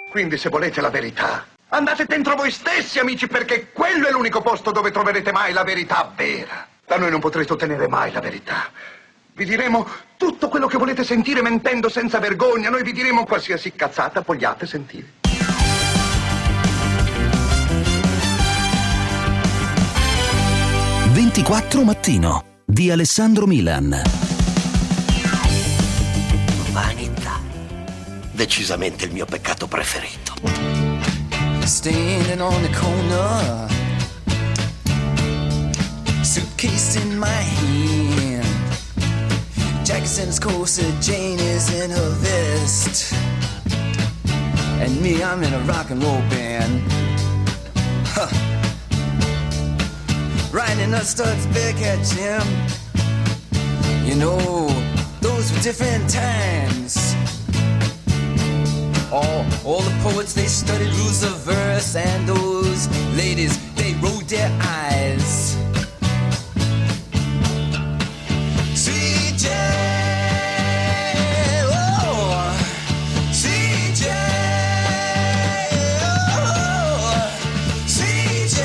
Quindi se volete la verità, andate dentro voi stessi, amici, perché quello è l'unico posto dove troverete mai la verità vera. Da noi non potrete ottenere mai la verità. Vi diremo tutto quello che volete sentire mentendo senza vergogna. Noi vi diremo qualsiasi cazzata vogliate sentire. «24 Mattino» di Alessandro Milan. Vanità. Decisamente il mio peccato preferito. Standing on the corner, suitcase in my hand, Jackson's corset, Jane is in her vest, and me, I'm in a rock and roll band. Huh. Riding a studs back at Jim. You know, those were different times. All the poets, they studied rules of verse, and those ladies, they rolled their eyes. CJ, oh, CJ, oh, CJ.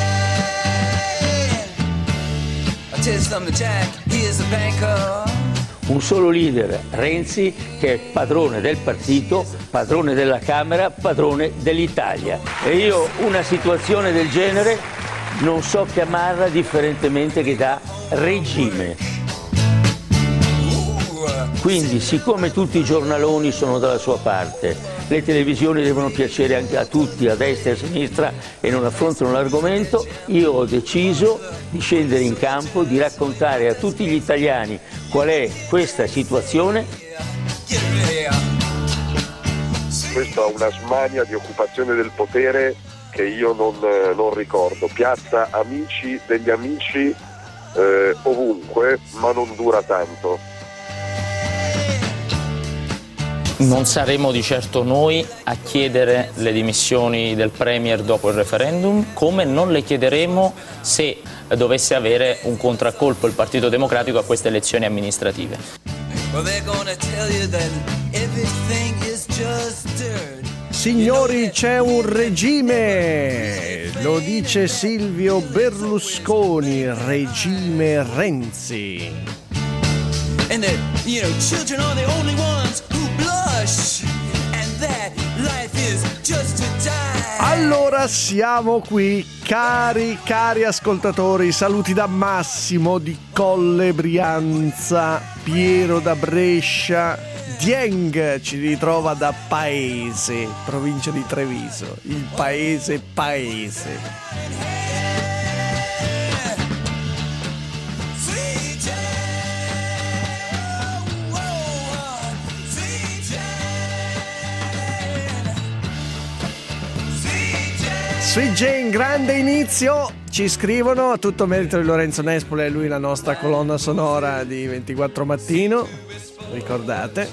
I'll tell you something, Jack, he is a banker. Un solo leader, Renzi, che è padrone del partito, padrone della Camera, padrone dell'Italia. E io una situazione del genere non so chiamarla differentemente che da regime. Quindi, siccome tutti i giornaloni sono dalla sua parte, le televisioni devono piacere anche a tutti, a destra e a sinistra, e non affrontano l'argomento, io ho deciso di scendere in campo, di raccontare a tutti gli italiani qual è questa situazione. Questa è una smania di occupazione del potere che io non ricordo. Piazza amici degli amici ovunque, ma non dura tanto. Non saremo di certo noi a chiedere le dimissioni del Premier dopo il referendum, come non le chiederemo se dovesse avere un contraccolpo il Partito Democratico a queste elezioni amministrative. Signori, c'è un regime, lo dice Silvio Berlusconi, regime Renzi. And the, children are the only ones who blush, and that life is just to die. Allora siamo qui, cari ascoltatori, saluti da Massimo di Colle Brianza, Piero da Brescia, Dieng ci ritrova da Paese, provincia di Treviso, il paese. Sweet Jane, grande inizio, ci scrivono, a tutto merito di Lorenzo Nespoli, è lui la nostra colonna sonora di 24 Mattino, ricordate.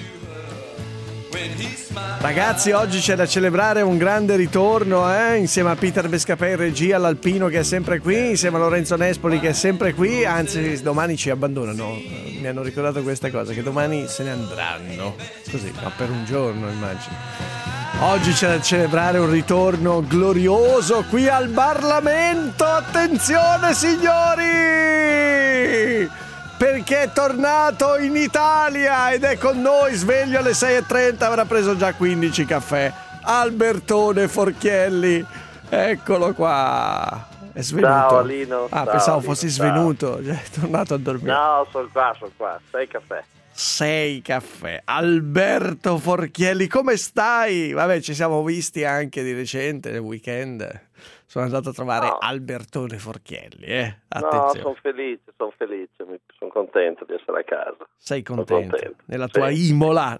Ragazzi, oggi c'è da celebrare un grande ritorno, insieme a Peter Bescapè in regia, all'Alpino che è sempre qui, insieme a Lorenzo Nespoli che è sempre qui, anzi domani ci abbandonano, mi hanno ricordato questa cosa, che domani se ne andranno, così, ma per un giorno immagino. Oggi c'è da celebrare un ritorno glorioso qui al Parlamento. Attenzione signori, perché è tornato in Italia ed è con noi, sveglio alle 6:30, avrà preso già 15 caffè. Albertone Forchielli, eccolo qua. È svenuto? Ciao Alino. Pensavo Alino, fossi svenuto, è tornato a dormire. No, sono qua, 6 caffè. 6 caffè. Alberto Forchielli, come stai? Vabbè, ci siamo visti anche di recente nel weekend. Sono andato a trovare Albertone Forchielli, Attenzione. No, sono felice, sono contento di essere a casa. Sei contento? Nella tua Imola,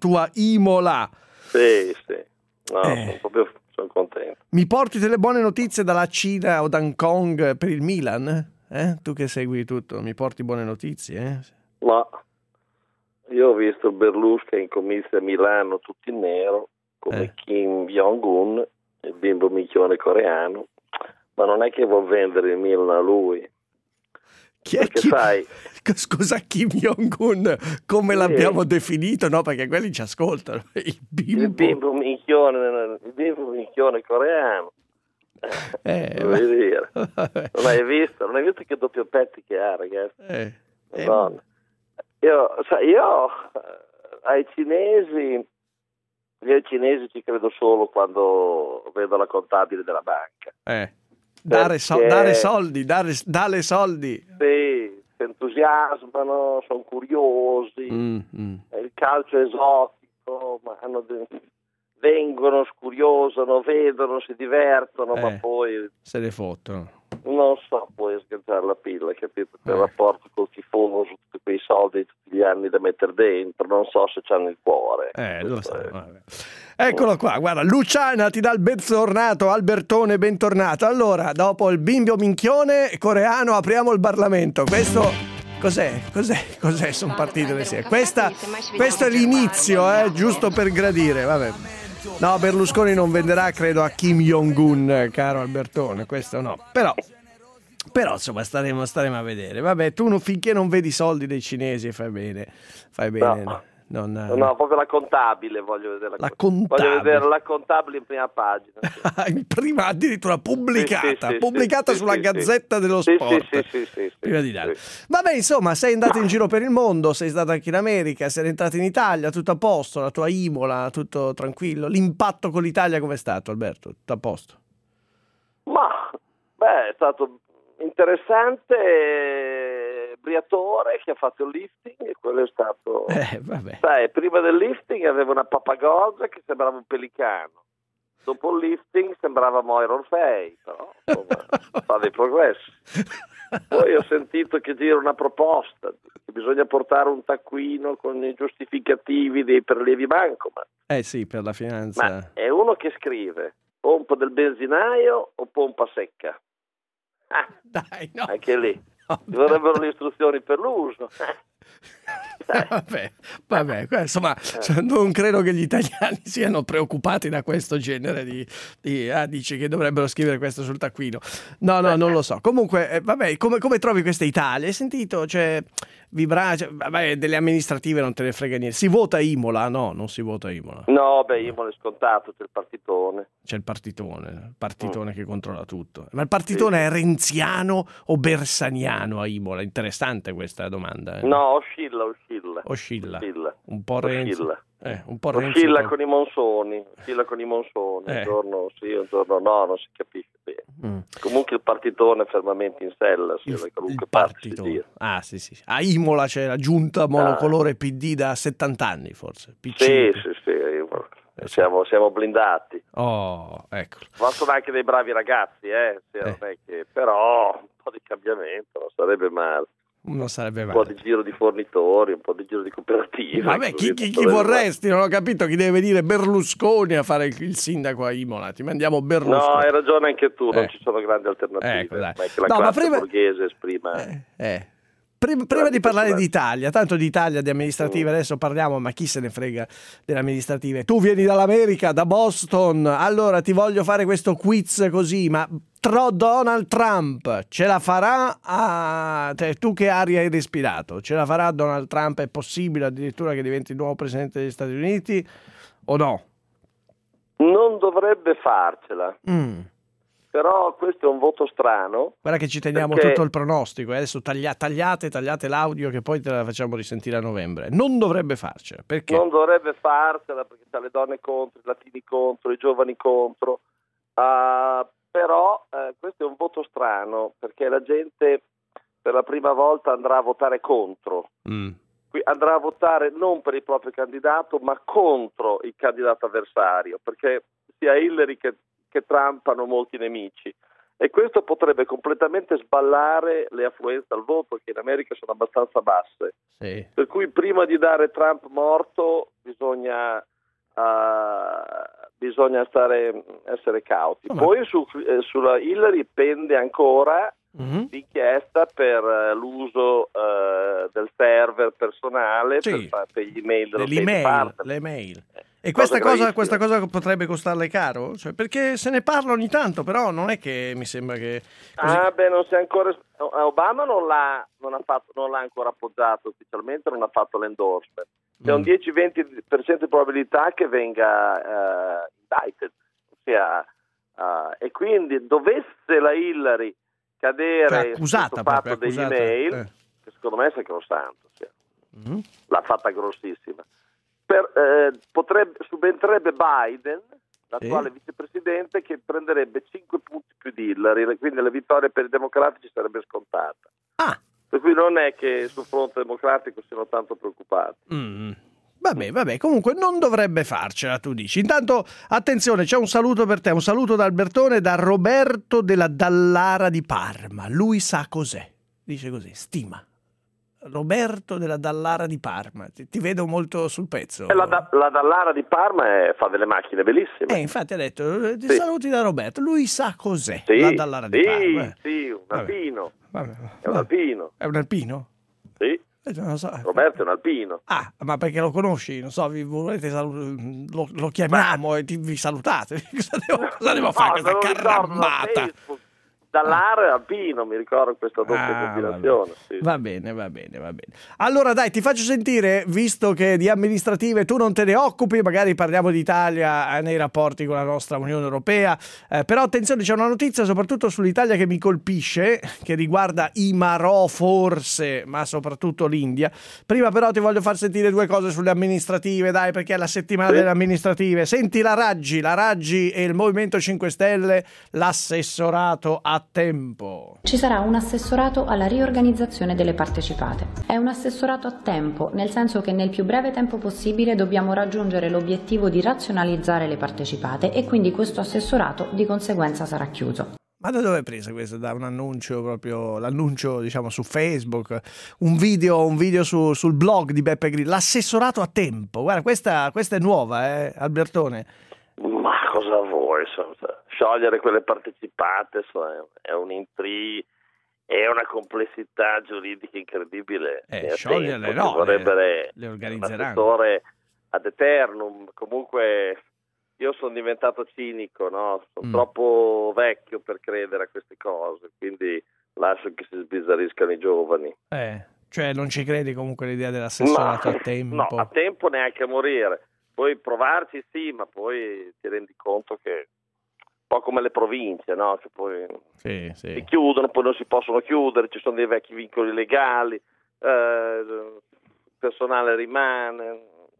Sì. No, sono contento. Mi porti delle buone notizie dalla Cina o da Hong Kong per il Milan? Tu che segui tutto, mi porti buone notizie? No. Io ho visto Berlusconi in comizio a Milano tutto in nero, come Kim Jong-un, il bimbo minchione coreano, ma non è che vuol vendere il Milan a lui. Chi è Scusa, Kim Jong-un, come l'abbiamo definito? No, perché quelli ci ascoltano. Il bimbo minchione coreano. Vuoi dire? Non hai visto che doppio petti che ha, ragazzi? Io ai cinesi ci credo solo quando vedo la contabile della banca. Dare soldi. Sì, si entusiasmano, sono curiosi. Il calcio esotico, ma vengono, scuriosano, vedono, si divertono, ma poi se ne fottono. Non so poi sganciare la pilla, capito? Il rapporto col tifoso, tutti quei soldi tutti gli anni da mettere dentro, non so se c'hanno il cuore. Lo so, eccolo qua, guarda, Luciana ti dà il bentornato, Albertone bentornato. Allora, dopo il bimbo minchione coreano apriamo il Parlamento. Questo cos'è? Sono partite le serie. Questo è l'inizio, giusto per gradire, vabbè. No, Berlusconi non venderà, credo, a Kim Jong-un, caro Albertone, questo no. Però insomma staremo a vedere. Vabbè, tu finché non vedi i soldi dei cinesi fai bene. No, proprio la contabile voglio vedere. Voglio vedere la contabile in prima pagina. In prima, addirittura pubblicata sulla Gazzetta dello Sport. Sì. Prima di dare. Vabbè, insomma, sei andato in giro per il mondo, sei stato anche in America, sei entrato in Italia, tutto a posto, la tua Imola, tutto tranquillo. L'impatto con l'Italia com'è stato, Alberto? Tutto a posto? Ma, è stato interessante, Briatore che ha fatto il lifting, e quello è stato sai, prima del lifting aveva una pappagogia che sembrava un pelicano, dopo il lifting sembrava Moira Orfei, però insomma fa dei progressi. Poi ho sentito che gira una proposta che bisogna portare un taccuino con i giustificativi dei prelievi bancomat. Sì, per la finanza. Ma è uno che scrive pompa del benzinaio o pompa secca? Dai, no. Anche lì ci vorrebbero le istruzioni per l'uso. Vabbè, insomma, non credo che gli italiani siano preoccupati da questo genere dici che dovrebbero scrivere questo sul taccuino. No, non lo so. Comunque, vabbè, come trovi questa Italia? Hai sentito? Delle amministrative non te ne frega niente. Si vota a Imola? No, non si vota a Imola. No, Imola è scontato, c'è il partitone. C'è il partitone che controlla tutto. Ma il partitone è renziano o bersaniano a Imola? Interessante questa domanda. No, oscilla. Un po' Renzi. Un po' Renzi. Oscilla con i monsoni. Un giorno sì, un giorno no, non si capisce bene. Comunque il partitone è fermamente in sella, da qualunque parte si gira. Sì. A Imola c'è la giunta monocolore PD da 70 anni, forse. Sì. Siamo blindati. Ecco. Ma sono anche dei bravi ragazzi, non è che, però un po' di cambiamento non sarebbe male. Non sarebbe male. Un po' di giro di fornitori, un po' di giro di cooperative. Vabbè, chi vorresti? Non ho capito chi deve venire Berlusconi a fare il sindaco a Imola. Ti mandiamo Berlusconi. No, hai ragione anche tu, non ci sono grandi alternative. Ecco, dai. Ma è che la classe borghese esprima. Prima di parlare d'Italia, tanto di Italia, di amministrative, adesso parliamo, ma chi se ne frega delle amministrative? Tu vieni dall'America, da Boston, allora ti voglio fare questo quiz così, ma Donald Trump ce la farà? Tu che aria hai respirato? Ce la farà Donald Trump? È possibile addirittura che diventi il nuovo presidente degli Stati Uniti o no? Non dovrebbe farcela. Però questo è un voto strano. Guarda che ci teniamo tutto il pronostico. Adesso tagliate l'audio che poi te la facciamo risentire a novembre. Non dovrebbe farcela. Perché? Non dovrebbe farcela perché c'ha le donne contro, i latini contro, i giovani contro. Però questo è un voto strano perché la gente per la prima volta andrà a votare contro. Andrà a votare non per il proprio candidato ma contro il candidato avversario, perché sia Hillary che Trump hanno molti nemici e questo potrebbe completamente sballare le affluenze al voto che in America sono abbastanza basse. Sì. Per cui prima di dare Trump morto bisogna essere cauti. Poi sulla Hillary pende ancora d'inchiesta per l'uso del server personale per gli email dello State Department. Le mail. E questa cosa potrebbe costarle caro? Cioè, perché se ne parla ogni tanto, però non è che mi sembra che... Così... non si è ancora... Obama non l'ha ancora appoggiato ufficialmente, non ha fatto l'endorsement. C'è un 10-20% di probabilità che venga indicted, ossia, e quindi dovesse la Hillary cadere sul fatto degli email, che secondo me è sacrosanto, l'ha fatta grossissima. Subentrerebbe Biden, l'attuale vicepresidente, che prenderebbe 5 punti più di Hillary, quindi la vittoria per i democratici sarebbe scontata. Per cui non è che sul fronte democratico siano tanto preoccupati. Vabbè, comunque non dovrebbe farcela, tu dici. Intanto, attenzione, c'è un saluto per te, un saluto da Albertone, da Roberto della Dallara di Parma. Lui sa cos'è, dice così, stima. Roberto della Dallara di Parma, ti vedo molto sul pezzo. La Dallara di Parma fa delle macchine bellissime. Infatti ha detto, ti saluti da Roberto, lui sa cos'è la Dallara di Parma. Sì, un alpino. È un alpino? È un alpino? Sì. Non so. Roberto è un alpino. Ma perché lo conosci? Non so, vi volete lo chiamiamo e vi salutate. Cosa devo fare questa carambata? Dallara e alpino, mi ricordo questa doppia combinazione. Va bene. Allora dai, ti faccio sentire, visto che di amministrative tu non te ne occupi, magari parliamo di Italia nei rapporti con la nostra Unione Europea, però attenzione, c'è una notizia soprattutto sull'Italia che mi colpisce, che riguarda i Marò forse, ma soprattutto l'India. Prima però ti voglio far sentire due cose sulle amministrative, dai, perché è la settimana delle amministrative. Senti la Raggi e il Movimento 5 Stelle, l'assessorato a tempo. Ci sarà un assessorato alla riorganizzazione delle partecipate. È un assessorato a tempo, nel senso che nel più breve tempo possibile dobbiamo raggiungere l'obiettivo di razionalizzare le partecipate e quindi questo assessorato di conseguenza sarà chiuso. Ma da dove è presa questo? Da un annuncio, proprio l'annuncio diciamo su Facebook, un video sul blog di Beppe Grillo, l'assessorato a tempo. Guarda, questa è nuova, Albertone. Ma cosa vuoi? Sciogliere quelle partecipate è un intrigo, è una complessità giuridica incredibile. Scioglierle no, vorrebbe le organizzeranno. Un assessore ad eternum. Comunque io sono diventato cinico, no? Sono troppo vecchio per credere a queste cose, quindi lascio che si sbizzarriscano i giovani. Cioè non ci credi comunque l'idea dell'assessorato a tempo? No, a tempo neanche a morire. Puoi provarci, sì, ma poi ti rendi conto che un po' come le province, no? Che poi si chiudono, poi non si possono chiudere, ci sono dei vecchi vincoli legali, il personale rimane,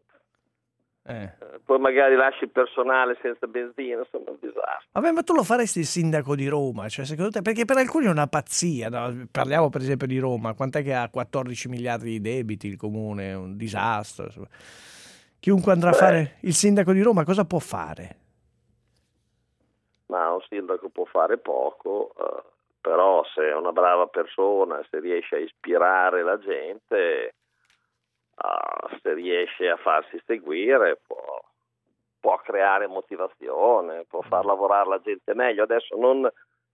poi magari lasci il personale senza benzina, insomma è un disastro. Vabbè, ma tu lo faresti il sindaco di Roma, cioè secondo te? Perché per alcuni è una pazzia, no? Parliamo per esempio di Roma, quant'è che ha 14 miliardi di debiti il comune, è un disastro, insomma. Chiunque andrà a fare il sindaco di Roma cosa può fare? Ma un sindaco può fare poco, però se è una brava persona, se riesce a ispirare la gente, se riesce a farsi seguire, può creare motivazione, può far lavorare la gente meglio. Adesso non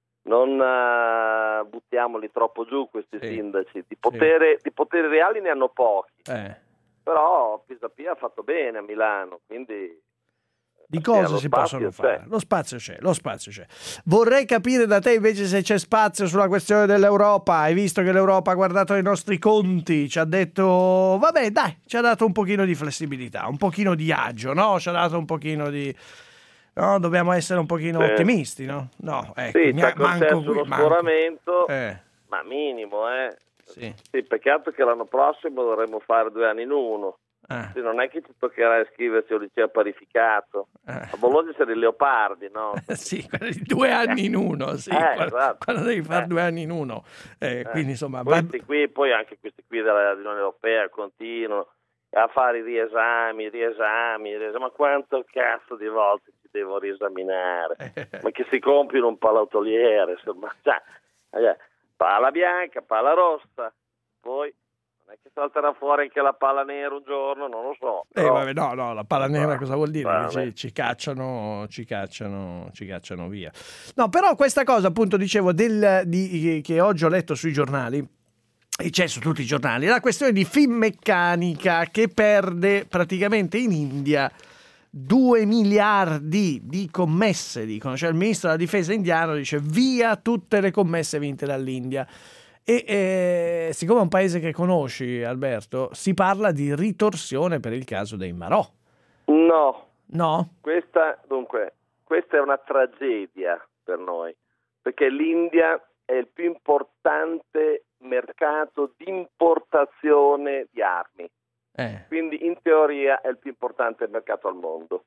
buttiamoli troppo giù questi sindaci, di poteri reali ne hanno pochi. Però Pisapia ha fatto bene a Milano, quindi di cose si possono fare. Lo spazio c'è. Vorrei capire da te invece se c'è spazio sulla questione dell'Europa. Hai visto che l'Europa ha guardato i nostri conti, ci ha detto vabbè dai, ci ha dato un pochino di flessibilità, un pochino di agio, no? Ci ha dato un pochino di... No, dobbiamo essere un pochino ottimisti, no? No, ecco, ci ha concesso uno sforamento, ma minimo, Sì, peccato che l'anno prossimo dovremmo fare 2 anni in uno. Sì, non è che ci toccherà iscriversi al liceo parificato. A Bologna c'è dei leopardi, no? Sì, 2 anni in uno, sì, quando devi fare 2 anni in uno. Quindi insomma, questi qui, poi anche questi qui dell'Unione Europea continuano a fare i riesami, ma quanto cazzo di volte ci devo riesaminare? Ma che si comprino un palautoliere, insomma, palla bianca, palla rossa, poi che salterà fuori anche la palla nera un giorno, non lo so. Però... vabbè, no, la palla nera cosa vuol dire? Che ci cacciano via. No, però questa cosa, appunto, dicevo, che oggi ho letto sui giornali, e c'è su tutti i giornali, la questione di Finmeccanica che perde praticamente in India 2 miliardi di commesse, dicono. Cioè il ministro della difesa indiano dice via tutte le commesse vinte dall'India. E siccome è un paese che conosci, Alberto, si parla di ritorsione per il caso dei Marò. No. Questa è una tragedia per noi, perché l'India è il più importante mercato di importazione di armi. Quindi in teoria è il più importante mercato al mondo.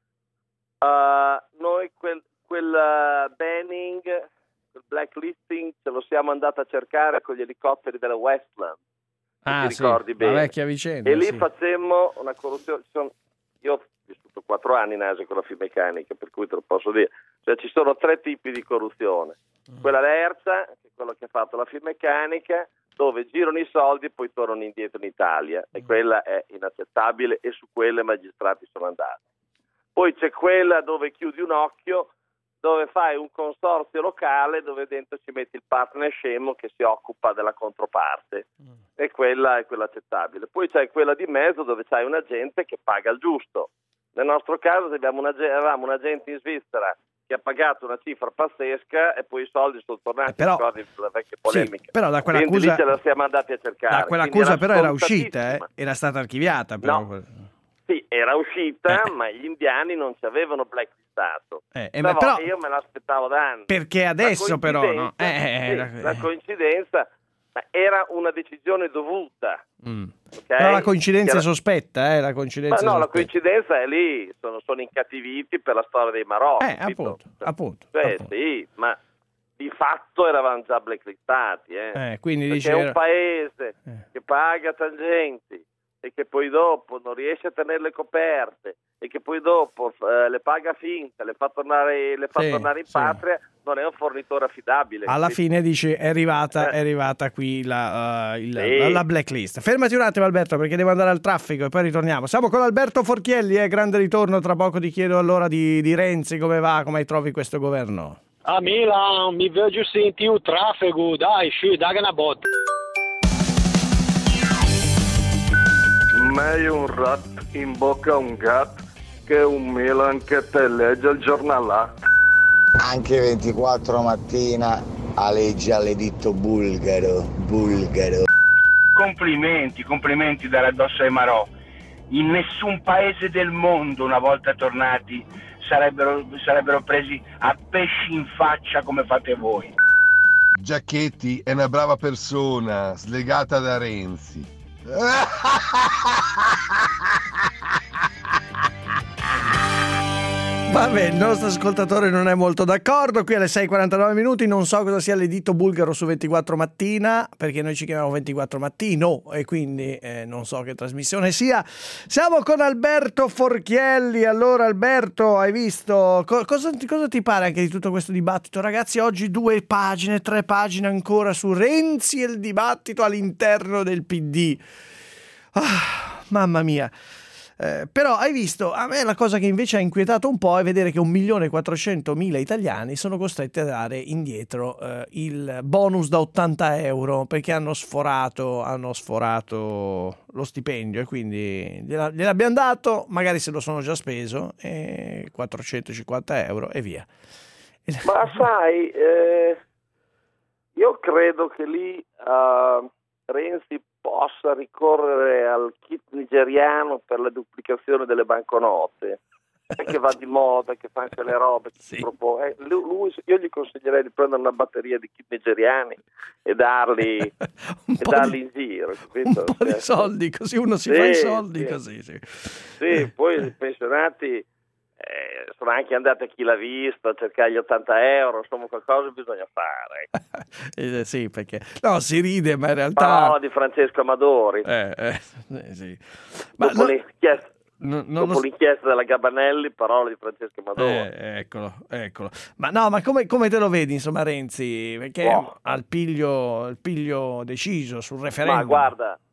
Noi quel banning, il blacklisting, ce lo siamo andati a cercare con gli elicotteri della Westland. Ti ricordi bene? La vecchia vicenda. E lì facemmo una corruzione. Io ho vissuto 4 anni in Asia con la Finmeccanica, per cui te lo posso dire. Cioè ci sono 3 tipi di corruzione. Quella terza, che è quello che ha fatto la Finmeccanica, dove girano i soldi e poi tornano indietro in Italia, e quella è inaccettabile, e su quelle i magistrati sono andati. Poi c'è quella dove chiudi un occhio, dove fai un consorzio locale dove dentro ci metti il partner scemo che si occupa della controparte, e quella è quella accettabile. Poi c'è quella di mezzo dove c'hai un agente che paga il giusto. Nel nostro caso avevamo un agente in Svizzera che ha pagato una cifra pazzesca e poi i soldi sono tornati, ricordi le vecchie polemiche. Sì, però da quella quindi accusa lì ce la siamo andati a cercare. Da quella accusa però era uscita, era stata archiviata. Però. No. Sì, era uscita, ma gli indiani non ci avevano blacklistato. Però io me l'aspettavo da anni. Perché adesso però, no? La coincidenza era una decisione dovuta. Okay? Però la coincidenza è sospetta, la coincidenza la coincidenza è lì, sono incattiviti per la storia dei Marò. Appunto. Sì, ma di fatto eravamo già blacklistati. Quindi perché è un paese che paga tangenti e che poi dopo non riesce a tenerle coperte e che poi dopo le paga finte, le fa tornare in patria, non è un fornitore affidabile. Alla fine dice è arrivata qui la blacklist. Fermati un attimo, Alberto, perché devo andare al traffico e poi ritorniamo. Siamo con Alberto Forchielli, grande ritorno. Tra poco ti chiedo allora di Renzi, come va, come trovi questo governo? A Milan mi vedo senti il traffico, dai, dai una botta. Meglio un rat in bocca a un gatto che un Milan che te legge il giornalato. Anche 24 mattina aleggia all'editto bulgaro. Complimenti dalle addosso ai Marò. In nessun paese del mondo, una volta tornati, sarebbero presi a pesci in faccia come fate voi. Giacchetti è una brava persona, slegata da Renzi. Vabbè, il nostro ascoltatore non è molto d'accordo. Qui alle 6:49 minuti. Non so cosa sia l'editto bulgaro su 24 mattina, perché noi ci chiamiamo 24 mattino e quindi non so che trasmissione sia. Siamo con Alberto Forchielli. Allora, Alberto, hai visto cosa ti pare anche di tutto questo dibattito? Ragazzi, oggi 2 pagine, 3 pagine ancora su Renzi e il dibattito all'interno del PD. Mamma mia. Però hai visto, a me la cosa che invece ha inquietato un po' è vedere che 1.400.000 italiani sono costretti a dare indietro il bonus da 80 euro perché hanno sforato lo stipendio, e quindi gliel'abbiamo dato, magari se lo sono già speso, 450 euro e via. Ma sai, io credo che lì Renzi possa ricorrere al kit nigeriano per la duplicazione delle banconote, che va di moda, che fa anche le robe che si propone. Io gli consiglierei di prendere una batteria di kit nigeriani e darli in giro, capito? Un po' di soldi, così uno si fa i soldi così. Sì, poi i pensionati sono anche andati a Chi l'ha visto a cercare gli 80 euro, insomma qualcosa bisogna fare. Sì, perché no, si ride, ma in realtà parola di Francesco Amadori. Sì. Dopo l'inchiesta della Gabanelli, parola di Francesco Amadori. Eccolo. Ma come te lo vedi, insomma, Renzi? Perché al piglio deciso sul referendum. Ma guarda,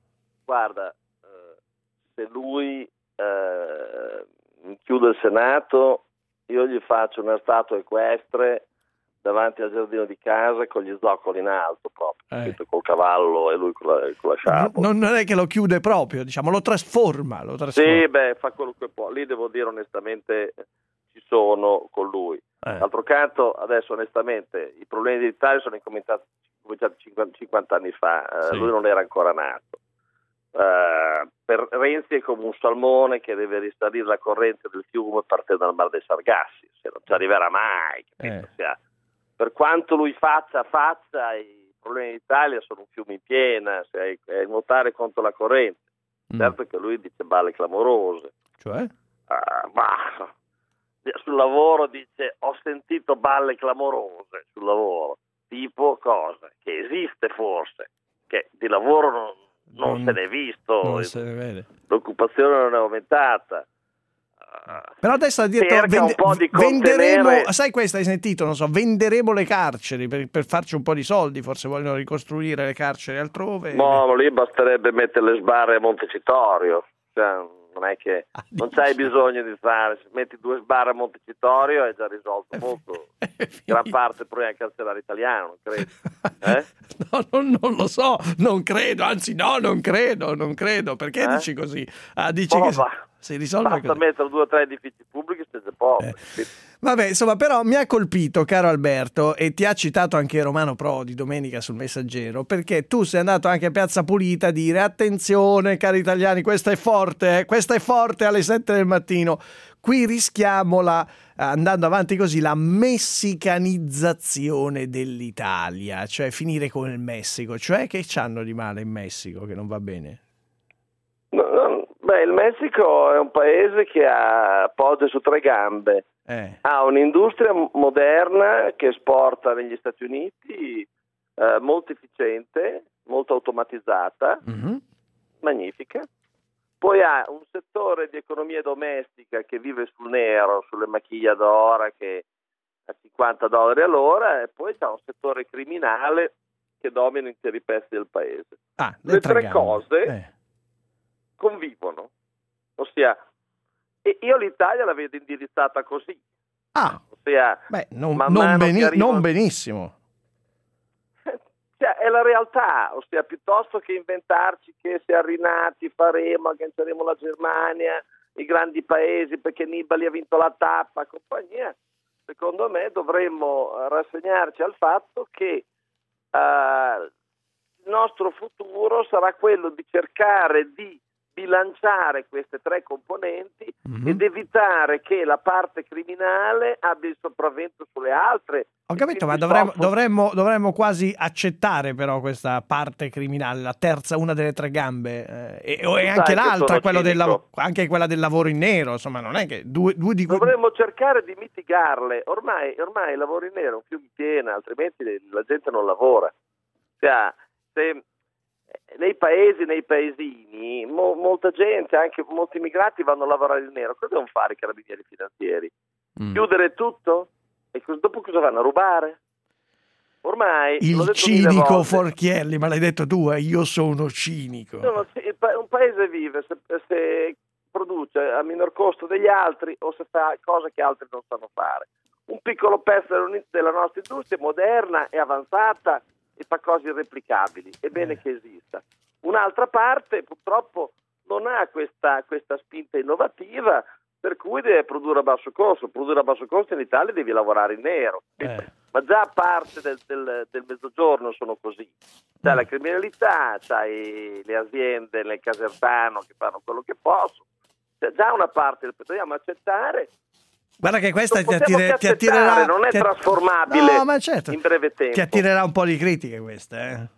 guarda, se lui chiude il Senato, io gli faccio una statua equestre davanti al giardino di casa con gli zoccoli in alto proprio, col cavallo e lui con la sciabola. Non è che lo chiude proprio, diciamo, lo trasforma. Sì, fa quello che può. Lì devo dire onestamente ci sono con lui. D'altro canto, adesso onestamente, i problemi dell'Italia sono cominciati 50 anni fa, lui non era ancora nato. Per Renzi è come un salmone che deve risalire la corrente del fiume partendo dal Mar dei Sargassi, se non ci arriverà mai. Per quanto lui faccia, i problemi d'Italia sono un fiume in piena, è nuotare contro la corrente. Certo che lui dice balle clamorose. Cioè? Ma sul lavoro dice ho sentito balle clamorose sul lavoro, tipo cosa? Che esiste forse, che di lavoro non se n'è visto, non se ne vede. L'occupazione non è aumentata. Però adesso ha detto venderemo, sai questo hai sentito, non so, venderemo le carceri per farci un po' di soldi, forse vogliono ricostruire le carceri altrove. No, lì basterebbe mettere le sbarre a Montecitorio, cioè, non è che non c'hai bisogno di fare, se metti 2 sbarre a Montecitorio è già risolto molto, gran parte del problema carcerario italiano, non credo. No, non lo so, non credo, anzi no, non credo, perché dici così? Dici che si risolve basta così. mettere 2 o 3 edifici pubblici e siete poveri. Vabbè, insomma, però mi ha colpito, caro Alberto, e ti ha citato anche Romano Prodi domenica sul Messaggero, perché tu sei andato anche a Piazza Pulita a dire attenzione cari italiani, questa è forte alle 7 del mattino, qui rischiamo andando avanti così, la messicanizzazione dell'Italia, cioè finire con il Messico, cioè che c'hanno di male in Messico che non va bene? Il Messico è un paese che poggia su 3 gambe. Ha un'industria moderna che esporta negli Stati Uniti, molto efficiente, molto automatizzata, magnifica. Poi ha un settore di economia domestica che vive sul nero, sulle maquilladoras che a $50 all'ora, e poi c'ha un settore criminale che domina interi pezzi del paese. Le 3 cose convivono, ossia, e io l'Italia la vedo indirizzata così. Ossia, non benissimo. Cioè, è la realtà, ossia, piuttosto che inventarci che se arrinati faremo, aggancia la Germania, i grandi paesi perché Nibali ha vinto la tappa, compagnia, secondo me dovremmo rassegnarci al fatto che il nostro futuro sarà quello di cercare di bilanciare queste 3 componenti ed evitare che la parte criminale abbia il sopravvento sulle altre. Ho capito, ma dovremmo quasi accettare però questa parte criminale, la terza, una delle 3 gambe, e anche l'altra, anche quella del lavoro in nero, insomma, non è che due di dovremmo cercare di mitigarle. Ormai il lavoro in nero è un fiume in piena, altrimenti la gente non lavora. Cioè, se nei paesi, nei paesini, molta gente, anche molti immigrati vanno a lavorare in nero. Cosa devono fare i carabinieri finanziari? Chiudere tutto? E dopo cosa vanno a rubare? Ormai il cinico Forchielli, ma l'hai detto tu, io sono cinico. Un paese vive se produce a minor costo degli altri o se fa cose che altri non sanno fare. Un piccolo pezzo della nostra industria moderna e avanzata e fa cose irreplicabili, è bene che esista. Un'altra parte purtroppo non ha questa spinta innovativa, per cui deve produrre a basso costo. Produrre a basso costo in Italia devi lavorare in nero, ma già parte del mezzogiorno sono così. C'è la criminalità, c'hai le aziende nel casertano che fanno quello che possono, c'è già una parte, dobbiamo accettare. Guarda che questa ti attirerà, non è trasformabile certo, in breve tempo. Ti attirerà un po' di critiche queste,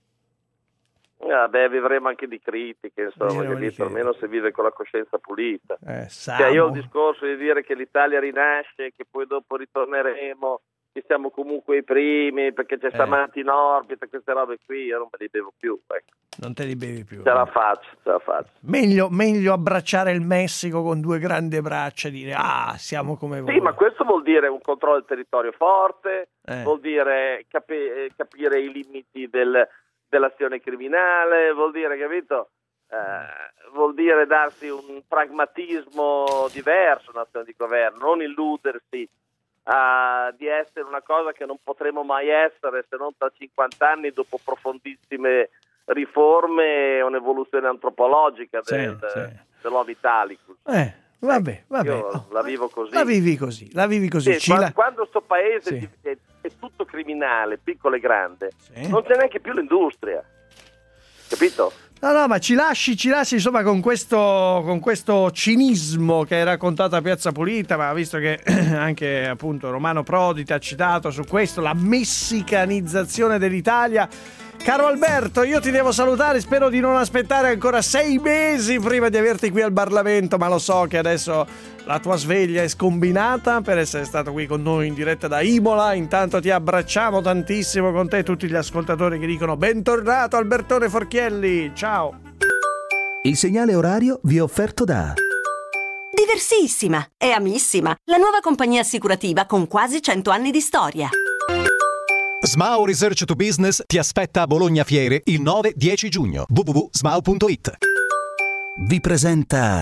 vivremo anche di critiche, insomma, almeno se vive con la coscienza pulita. Cioè, io ho il discorso di dire che l'Italia rinasce, che poi dopo ritorneremo, che siamo comunque i primi, perché c'è Samantha in orbita, queste robe qui, io non me li bevo più. Ecco. Non te li bevi più. Ce la faccio. Meglio abbracciare il Messico con 2 grandi braccia e dire siamo come voi. Sì, ma questo vuol dire un controllo del territorio forte, vuol dire capire i limiti dell'azione criminale, vuol dire, capito? vuol dire darsi un pragmatismo diverso un'azione di governo, non illudersi di essere una cosa che non potremo mai essere se non tra 50 anni dopo profondissime riforme e un'evoluzione antropologica dell'Homo Italicus. Vabbè. Io la vivo così. La vivi così. Sì, quando sto paese è tutto criminale, piccolo e grande, non c'è neanche più l'industria, capito? No, ma ci lasci insomma con questo cinismo che hai raccontato a Piazza Pulita, ma visto che anche appunto Romano Prodi ti ha citato su questo, la messicanizzazione dell'Italia. Caro Alberto, io ti devo salutare, spero di non aspettare ancora 6 mesi prima di averti qui al Parlamento, ma lo so che adesso la tua sveglia è scombinata per essere stato qui con noi in diretta da Imola. Intanto ti abbracciamo tantissimo, con te tutti gli ascoltatori che dicono bentornato Albertone Forchielli, ciao. Il segnale orario vi è offerto da Diversissima e Amissima, la nuova compagnia assicurativa con quasi 100 anni di storia. Smao Research to Business ti aspetta a Bologna Fiere il 9-10 giugno. www.smao.it. Vi presenta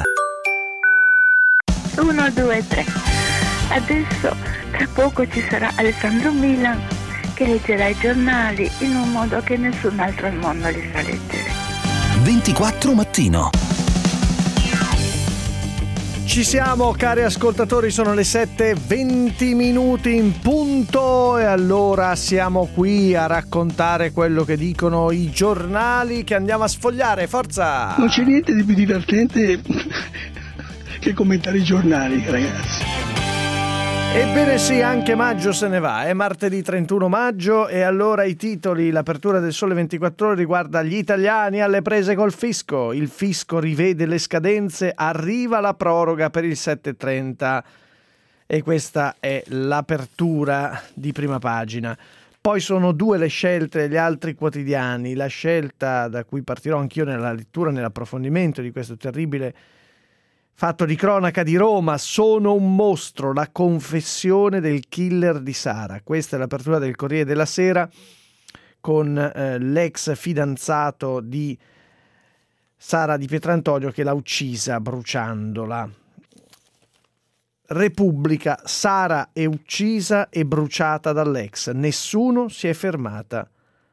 1, 2, 3. Adesso tra poco ci sarà Alessandro Milan che leggerà i giornali in un modo che nessun altro al mondo li sa leggere. 24 mattino. Ci siamo, cari ascoltatori, sono le 7:20 in punto e allora siamo qui a raccontare quello che dicono i giornali che andiamo a sfogliare, forza! Non c'è niente di più divertente che commentare i giornali, ragazzi. Ebbene sì, anche maggio se ne va, è martedì 31 maggio e allora i titoli, l'apertura del Sole 24 Ore riguarda gli italiani alle prese col fisco, il fisco rivede le scadenze, arriva la proroga per il 730 e questa è l'apertura di prima pagina. Poi sono 2 le scelte degli altri quotidiani, la scelta da cui partirò anch'io nella lettura e nell'approfondimento di questo terribile fatto di cronaca di Roma, sono un mostro, la confessione del killer di Sara. Questa è l'apertura del Corriere della Sera con l'ex fidanzato di Sara Di Pietrantonio che l'ha uccisa bruciandola. Repubblica, Sara è uccisa e bruciata dall'ex. Nessuno si è fermato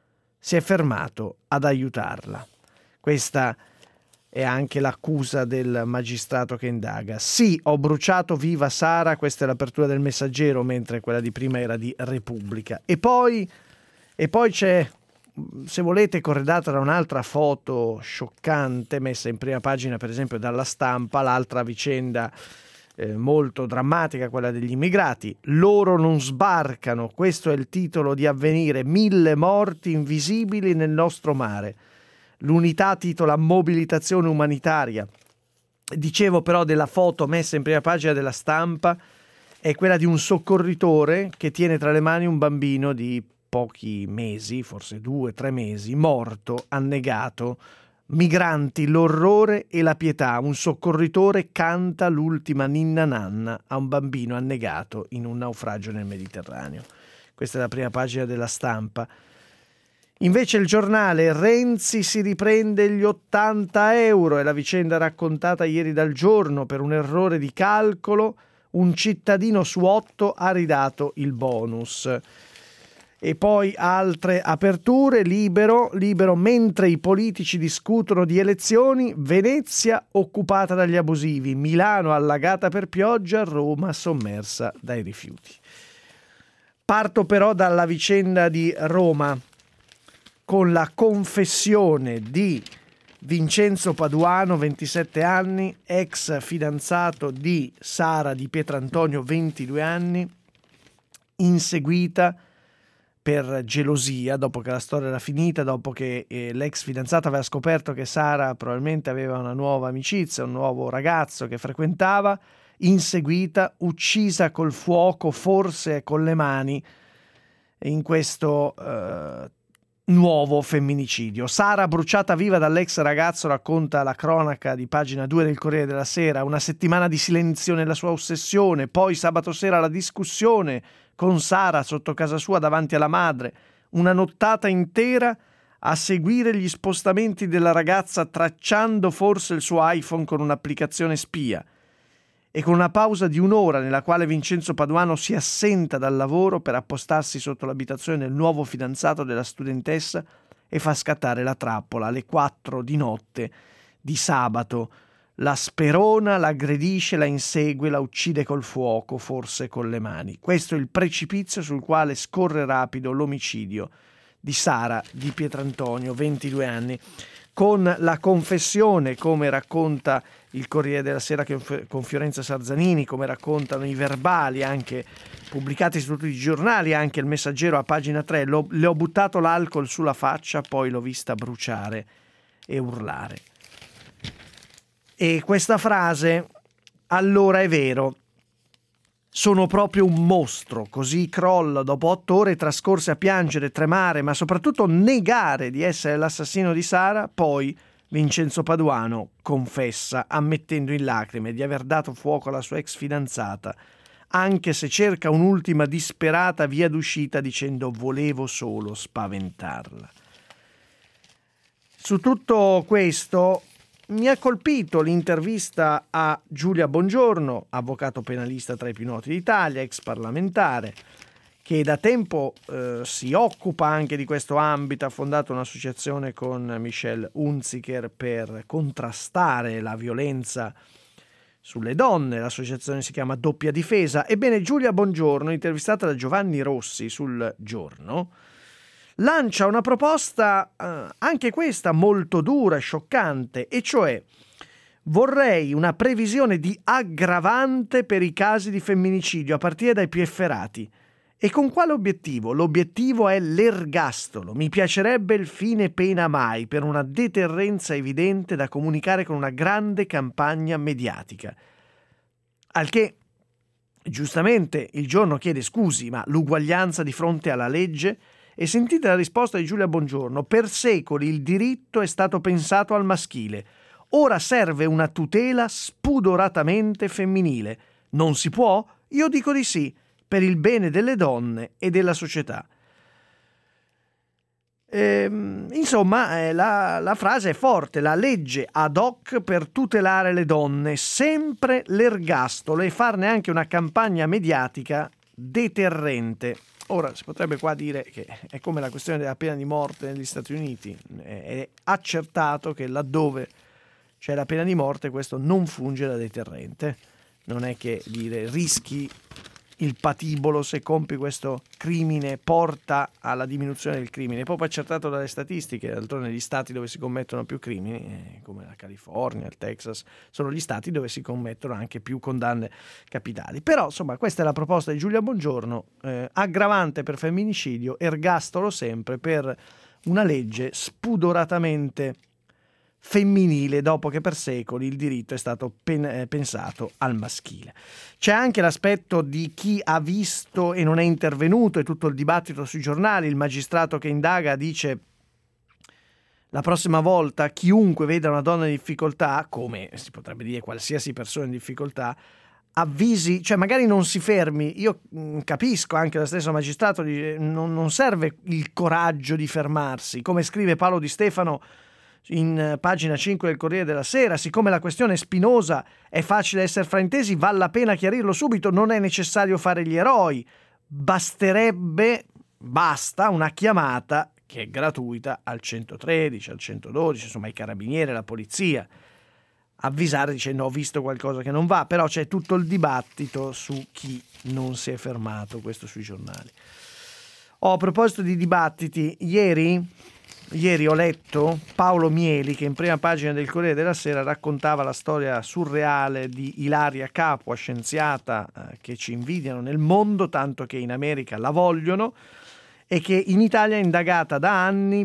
ad aiutarla. Questa è anche l'accusa del magistrato che indaga. Sì, ho bruciato viva Sara, questa è l'apertura del Messaggero, mentre quella di prima era di Repubblica. E poi c'è, se volete, corredata da un'altra foto scioccante messa in prima pagina, per esempio dalla Stampa, l'altra vicenda molto drammatica, quella degli immigrati. Loro non sbarcano, questo è il titolo di Avvenire, 1000 morti invisibili nel nostro mare. L'Unità titola mobilitazione umanitaria. Dicevo però della foto messa in prima pagina della Stampa, è quella di un soccorritore che tiene tra le mani un bambino di pochi mesi, forse 2-3 mesi, morto, annegato. Migranti, l'orrore e la pietà. Un soccorritore canta l'ultima ninna nanna a un bambino annegato in un naufragio nel Mediterraneo. Questa è la prima pagina della Stampa. Invece il Giornale, Renzi si riprende gli 80 euro, è la vicenda raccontata ieri dal Giorno. Per un errore di calcolo un cittadino su 8 ha ridato il bonus. E poi altre aperture, Libero, mentre i politici discutono di elezioni, Venezia occupata dagli abusivi, Milano allagata per pioggia, Roma sommersa dai rifiuti. Parto però dalla vicenda di Roma, con la confessione di Vincenzo Paduano, 27 anni, ex fidanzato di Sara Di Pietrantonio, 22 anni, inseguita per gelosia dopo che la storia era finita, dopo che l'ex fidanzata aveva scoperto che Sara probabilmente aveva una nuova amicizia, un nuovo ragazzo che frequentava, inseguita, uccisa col fuoco, forse con le mani, in questo nuovo femminicidio. Sara bruciata viva dall'ex ragazzo, racconta la cronaca di pagina 2 del Corriere della Sera. Una settimana di silenzio nella sua ossessione, poi sabato sera la discussione con Sara sotto casa sua davanti alla madre, una nottata intera a seguire gli spostamenti della ragazza tracciando forse il suo iPhone con un'applicazione spia, e con una pausa di un'ora nella quale Vincenzo Paduano si assenta dal lavoro per appostarsi sotto l'abitazione del nuovo fidanzato della studentessa e fa scattare la trappola alle 4 di notte di sabato. La sperona, la aggredisce, la insegue, la uccide col fuoco, forse con le mani. Questo è il precipizio sul quale scorre rapido l'omicidio di Sara Di Pietrantonio, 22 anni, con la confessione, come racconta il Corriere della Sera con Fiorenza Sarzanini, come raccontano i verbali anche pubblicati su tutti i giornali, anche il Messaggero a pagina 3, le ho buttato l'alcol sulla faccia, poi l'ho vista bruciare e urlare. E questa frase, allora è vero, sono proprio un mostro, così crolla dopo 8 ore trascorse a piangere, tremare, ma soprattutto negare di essere l'assassino di Sara. Poi Vincenzo Paduano confessa, ammettendo in lacrime di aver dato fuoco alla sua ex fidanzata, anche se cerca un'ultima disperata via d'uscita dicendo volevo solo spaventarla. Su tutto questo mi ha colpito l'intervista a Giulia Bongiorno, avvocato penalista tra i più noti d'Italia, ex parlamentare, che da tempo si occupa anche di questo ambito, ha fondato un'associazione con Michelle Hunziker per contrastare la violenza sulle donne. L'associazione si chiama Doppia Difesa. Ebbene, Giulia Bongiorno, intervistata da Giovanni Rossi sul Giorno, lancia una proposta anche questa molto dura, scioccante, e cioè vorrei una previsione di aggravante per i casi di femminicidio a partire dai più efferati. E con quale obiettivo? L'obiettivo è l'ergastolo. Mi piacerebbe il fine pena mai, per una deterrenza evidente da comunicare con una grande campagna mediatica. Al che giustamente il Giorno chiede scusi, ma l'uguaglianza di fronte alla legge? E sentite la risposta di Giulia Bongiorno: per secoli il diritto è stato pensato al maschile, ora serve una tutela spudoratamente femminile. Non si può? Io dico di sì, per il bene delle donne e della società. Insomma, la frase è forte: la legge ad hoc per tutelare le donne, sempre l'ergastolo, e farne anche una campagna mediatica deterrente. Ora si potrebbe qua dire che è come la questione della pena di morte negli Stati Uniti, è accertato che laddove c'è la pena di morte questo non funge da deterrente, non è che dire rischi il patibolo se compi questo crimine porta alla diminuzione del crimine, è proprio accertato dalle statistiche. D'altronde negli stati dove si commettono più crimini, come la California, il Texas, sono gli stati dove si commettono anche più condanne capitali. Però insomma questa è la proposta di Giulia Bongiorno, aggravante per femminicidio, ergastolo sempre, per una legge spudoratamente femminile, dopo che per secoli il diritto è stato pensato al maschile. C'è anche l'aspetto di chi ha visto e non è intervenuto, e tutto il dibattito sui giornali. Il magistrato che indaga dice: la prossima volta chiunque veda una donna in difficoltà, come si potrebbe dire qualsiasi persona in difficoltà, avvisi, cioè magari non si fermi. Io capisco, anche lo stesso magistrato dice, non serve il coraggio di fermarsi, come scrive Paolo Di Stefano in pagina 5 del Corriere della Sera: siccome la questione è spinosa, è facile essere fraintesi, vale la pena chiarirlo subito, non è necessario fare gli eroi, basta una chiamata che è gratuita al 113, al 112, insomma ai carabinieri, alla polizia, avvisare dicendo ho visto qualcosa che non va. Però c'è tutto il dibattito su chi non si è fermato, questo sui giornali. A proposito di dibattiti, Ieri ho letto Paolo Mieli, che in prima pagina del Corriere della Sera raccontava la storia surreale di Ilaria Capua, scienziata che ci invidiano nel mondo, tanto che in America la vogliono, e che in Italia è indagata da anni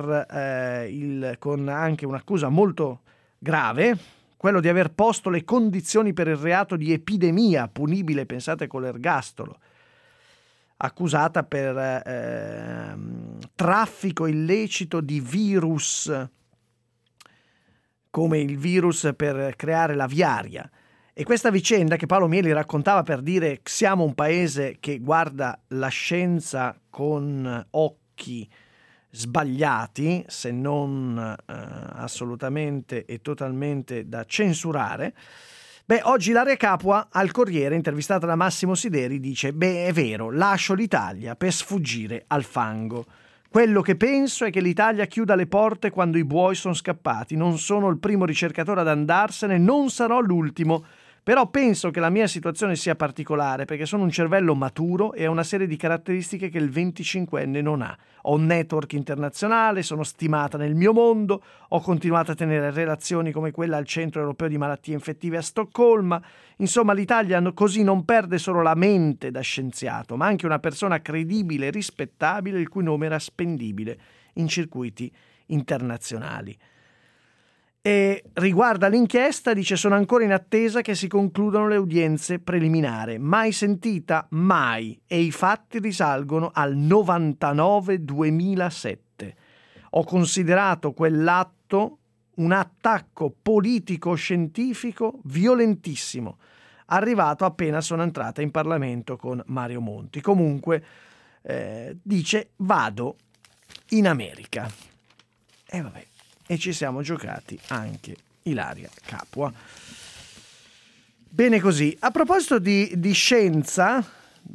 con anche un'accusa molto grave, quello di aver posto le condizioni per il reato di epidemia, punibile, pensate, con l'ergastolo. Accusata per traffico illecito di virus, come il virus per creare la viaria. E questa vicenda che Paolo Mieli raccontava per dire siamo un paese che guarda la scienza con occhi sbagliati, se non assolutamente e totalmente da censurare. Oggi Ilaria Capua al Corriere, intervistata da Massimo Sideri, dice: è vero, lascio l'Italia per sfuggire al fango. Quello che penso è che l'Italia chiuda le porte quando i buoi sono scappati. Non sono il primo ricercatore ad andarsene, non sarò l'ultimo. Però penso che la mia situazione sia particolare perché sono un cervello maturo e ho una serie di caratteristiche che il 25enne non ha. Ho un network internazionale, sono stimata nel mio mondo, ho continuato a tenere relazioni come quella al Centro Europeo di Malattie Infettive a Stoccolma. Insomma, l'Italia così non perde solo la mente da scienziato, ma anche una persona credibile e rispettabile il cui nome era spendibile in circuiti internazionali. E riguarda l'inchiesta, dice: sono ancora in attesa che si concludano le udienze preliminari. Mai sentita? Mai. E i fatti risalgono al 99-2007. Ho considerato quell'atto un attacco politico-scientifico violentissimo, arrivato appena sono entrata in Parlamento con Mario Monti. Comunque, dice, vado in America. E vabbè. E ci siamo giocati anche Ilaria Capua. Bene così. A proposito di scienza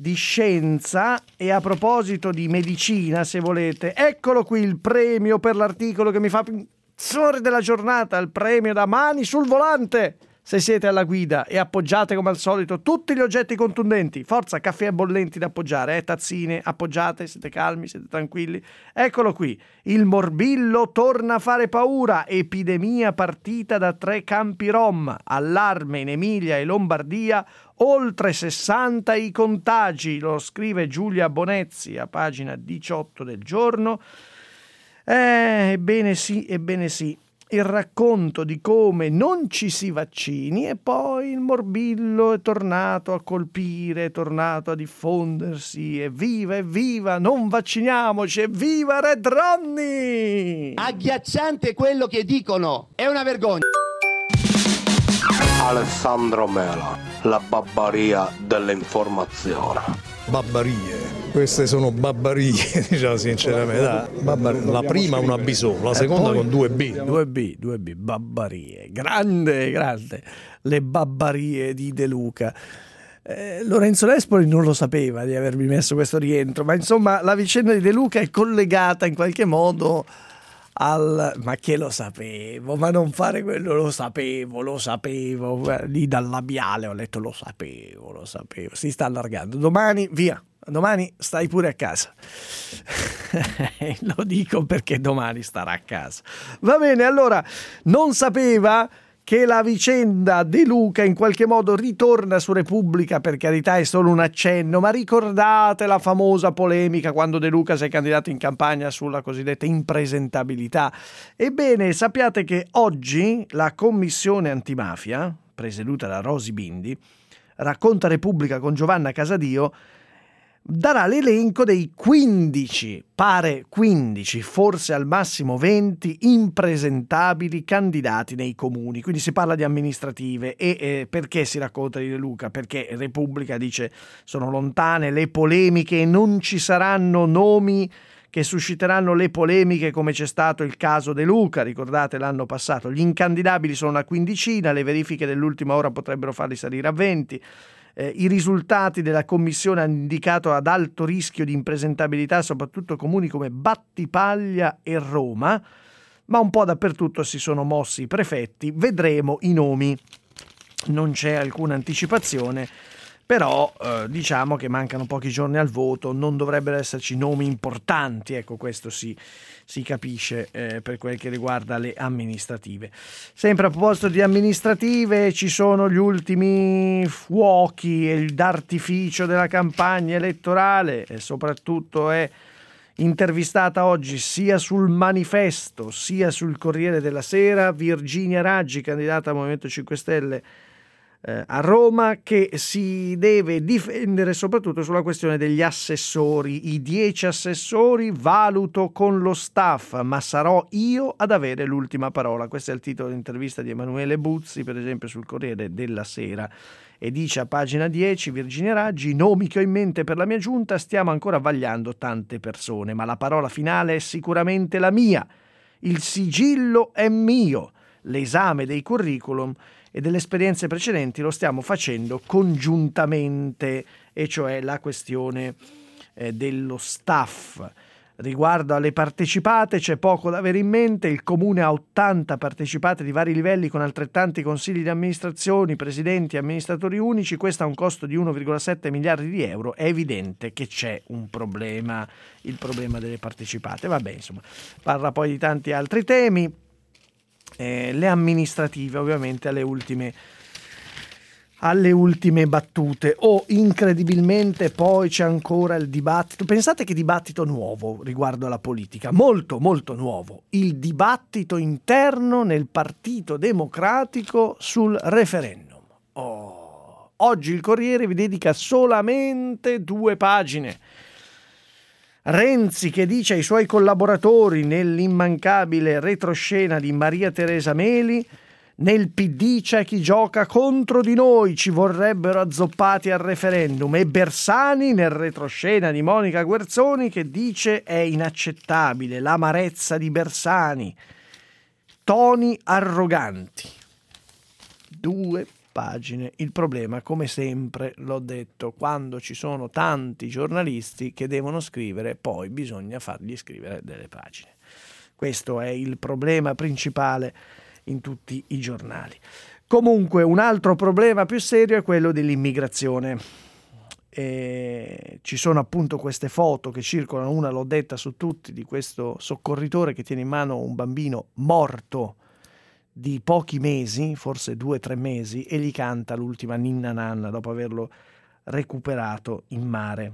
e a proposito di medicina, se volete, eccolo qui il premio per l'articolo che mi fa pensare della giornata, il premio da Mani sul volante. Se siete alla guida e appoggiate come al solito tutti gli oggetti contundenti, forza, caffè bollenti da appoggiare, tazzine, appoggiate, siete calmi, siete tranquilli. Eccolo qui, il morbillo torna a fare paura, epidemia partita da 3 campi rom, allarme in Emilia e Lombardia, oltre 60 i contagi, lo scrive Giulia Bonezzi a pagina 18 del Giorno. Ebbene sì. Il racconto di come non ci si vaccini e poi il morbillo è tornato a colpire, è tornato a diffondersi. Evviva, non vacciniamoci, evviva Red Ronny! Agghiacciante quello che dicono, è una vergogna. Alessandro Mela, la babbaria dell'informazione. Babbarie, queste sono babbarie, diciamo sinceramente. La prima una B solo, la seconda con 2B. 2B, babbarie, grande, le babbarie di De Luca. Lorenzo Nespoli non lo sapeva di avermi messo questo rientro, ma insomma la vicenda di De Luca è collegata in qualche modo ma che lo sapevo, ma non fare quello, lo sapevo, lì dal labiale ho letto lo sapevo, si sta allargando, domani stai pure a casa. Lo dico perché domani starà a casa. Va bene, allora, non sapeva che la vicenda De Luca in qualche modo ritorna su Repubblica, per carità è solo un accenno, ma ricordate la famosa polemica quando De Luca si è candidato in campagna sulla cosiddetta impresentabilità? Ebbene, sappiate che oggi la commissione antimafia, presieduta da Rosi Bindi, racconta Repubblica con Giovanna Casadio, darà l'elenco dei 15, forse al massimo 20 impresentabili candidati nei comuni. Quindi si parla di amministrative. E perché si racconta di De Luca? Perché Repubblica dice sono lontane le polemiche e non ci saranno nomi che susciteranno le polemiche come c'è stato il caso De Luca, ricordate l'anno passato. Gli incandidabili sono una quindicina, le verifiche dell'ultima ora potrebbero farli salire a 20. I risultati della commissione hanno indicato ad alto rischio di impresentabilità soprattutto comuni come Battipaglia e Roma, ma un po' dappertutto si sono mossi i prefetti. Vedremo i nomi, non c'è alcuna anticipazione, però diciamo che mancano pochi giorni al voto, non dovrebbero esserci nomi importanti, ecco, questo si capisce per quel che riguarda le amministrative. Sempre a proposito di amministrative, ci sono gli ultimi fuochi d'artificio della campagna elettorale e soprattutto è intervistata oggi sia sul Manifesto sia sul Corriere della Sera Virginia Raggi, candidata al Movimento 5 Stelle a Roma, che si deve difendere soprattutto sulla questione degli assessori. I 10 assessori valuto con lo staff, ma sarò io ad avere l'ultima parola. Questo è il titolo dell'intervista di Emanuele Buzzi, per esempio, sul Corriere della Sera. e dice a pagina 10 Virginia Raggi: i nomi che ho in mente per la mia giunta, stiamo ancora vagliando tante persone, ma la parola finale è sicuramente la mia, il sigillo è mio, l'esame dei curriculum e delle esperienze precedenti lo stiamo facendo congiuntamente, e cioè la questione dello staff. Riguardo alle partecipate c'è poco da avere in mente, il comune ha 80 partecipate di vari livelli con altrettanti consigli di amministrazione, presidenti e amministratori unici, questo ha un costo di 1,7 miliardi di euro, è evidente che c'è un problema, il problema delle partecipate. Vabbè, insomma, parla poi di tanti altri temi, le amministrative ovviamente alle ultime battute. Incredibilmente poi c'è ancora il dibattito, pensate che dibattito nuovo riguardo alla politica, molto molto nuovo, il dibattito interno nel Partito Democratico sul referendum. Oggi il Corriere vi dedica solamente 2 pagine. Renzi che dice ai suoi collaboratori nell'immancabile retroscena di Maria Teresa Meli: nel PD c'è chi gioca contro di noi, ci vorrebbero azzoppati al referendum. E Bersani nel retroscena di Monica Guerzoni che dice: è inaccettabile l'amarezza di Bersani, toni arroganti. 2 pagine. Il problema, come sempre l'ho detto, quando ci sono tanti giornalisti che devono scrivere, poi bisogna fargli scrivere delle pagine. Questo è il problema principale in tutti i giornali. Comunque un altro problema più serio è quello dell'immigrazione. Ci sono appunto queste foto che circolano, una l'ho detta su tutti, di questo soccorritore che tiene in mano un bambino morto di pochi mesi, forse 2-3 mesi, e gli canta l'ultima ninna nanna dopo averlo recuperato in mare.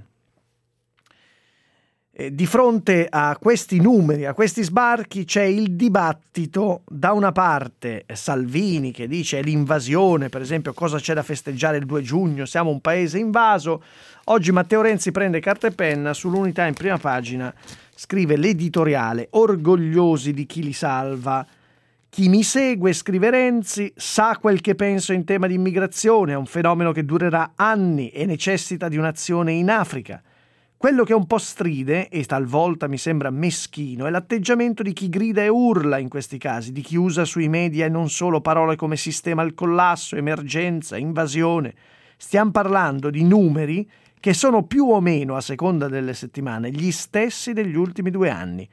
Di fronte a questi numeri, a questi sbarchi, c'è il dibattito, da una parte Salvini che dice è l'invasione, per esempio, cosa c'è da festeggiare il 2 giugno, siamo un paese invaso. Oggi Matteo Renzi prende carta e penna, sull'Unità in prima pagina scrive l'editoriale: orgogliosi di chi li salva. Chi mi segue, scrive Renzi, sa quel che penso in tema di immigrazione, è un fenomeno che durerà anni e necessita di un'azione in Africa. Quello che un po' stride, e talvolta mi sembra meschino, è l'atteggiamento di chi grida e urla in questi casi, di chi usa sui media e non solo parole come sistema al collasso, emergenza, invasione. Stiamo parlando di numeri che sono più o meno, a seconda delle settimane, gli stessi degli ultimi 2 anni.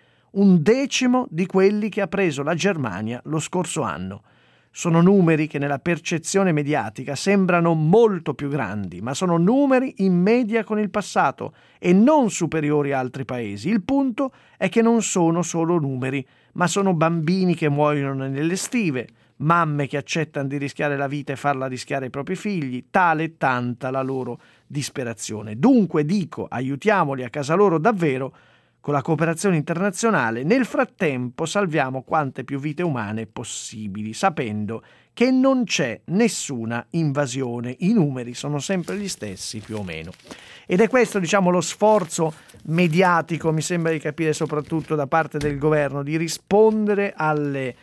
1/10 di quelli che ha preso la Germania lo scorso anno. Sono numeri che nella percezione mediatica sembrano molto più grandi, ma sono numeri in media con il passato e non superiori a altri paesi. Il punto è che non sono solo numeri, ma sono bambini che muoiono nelle stive, mamme che accettano di rischiare la vita e farla rischiare ai propri figli, tale e tanta la loro disperazione. Dunque dico, aiutiamoli a casa loro davvero, con la cooperazione internazionale, nel frattempo salviamo quante più vite umane possibili, sapendo che non c'è nessuna invasione, i numeri sono sempre gli stessi più o meno. Ed è questo, diciamo, lo sforzo mediatico, mi sembra di capire, soprattutto da parte del governo, di rispondere alle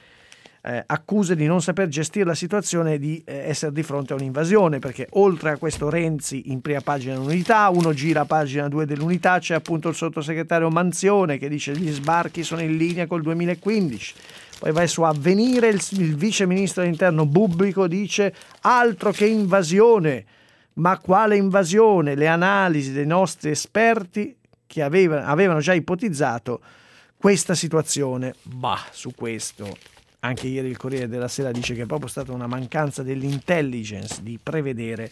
accuse di non saper gestire la situazione e di essere di fronte a un'invasione, perché oltre a questo Renzi in prima pagina dell'Unità, uno gira a pagina 2 dell'Unità, c'è appunto il sottosegretario Manzione che dice gli sbarchi sono in linea col 2015, poi vai su Avvenire, il vice ministro dell'interno Bubbico dice altro che invasione, ma quale invasione? Le analisi dei nostri esperti che avevano già ipotizzato questa situazione. Su questo anche ieri il Corriere della Sera dice che è proprio stata una mancanza dell'intelligence di prevedere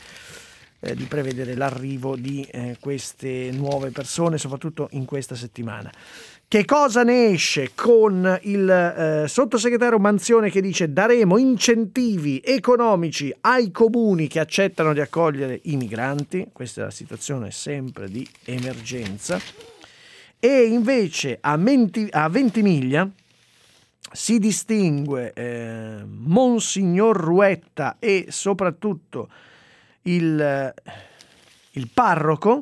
l'arrivo di queste nuove persone, soprattutto in questa settimana. Che cosa ne esce con il sottosegretario Manzione che dice daremo incentivi economici ai comuni che accettano di accogliere i migranti, questa è la situazione sempre di emergenza, e invece a Ventimiglia si distingue Monsignor Ruetta e soprattutto il parroco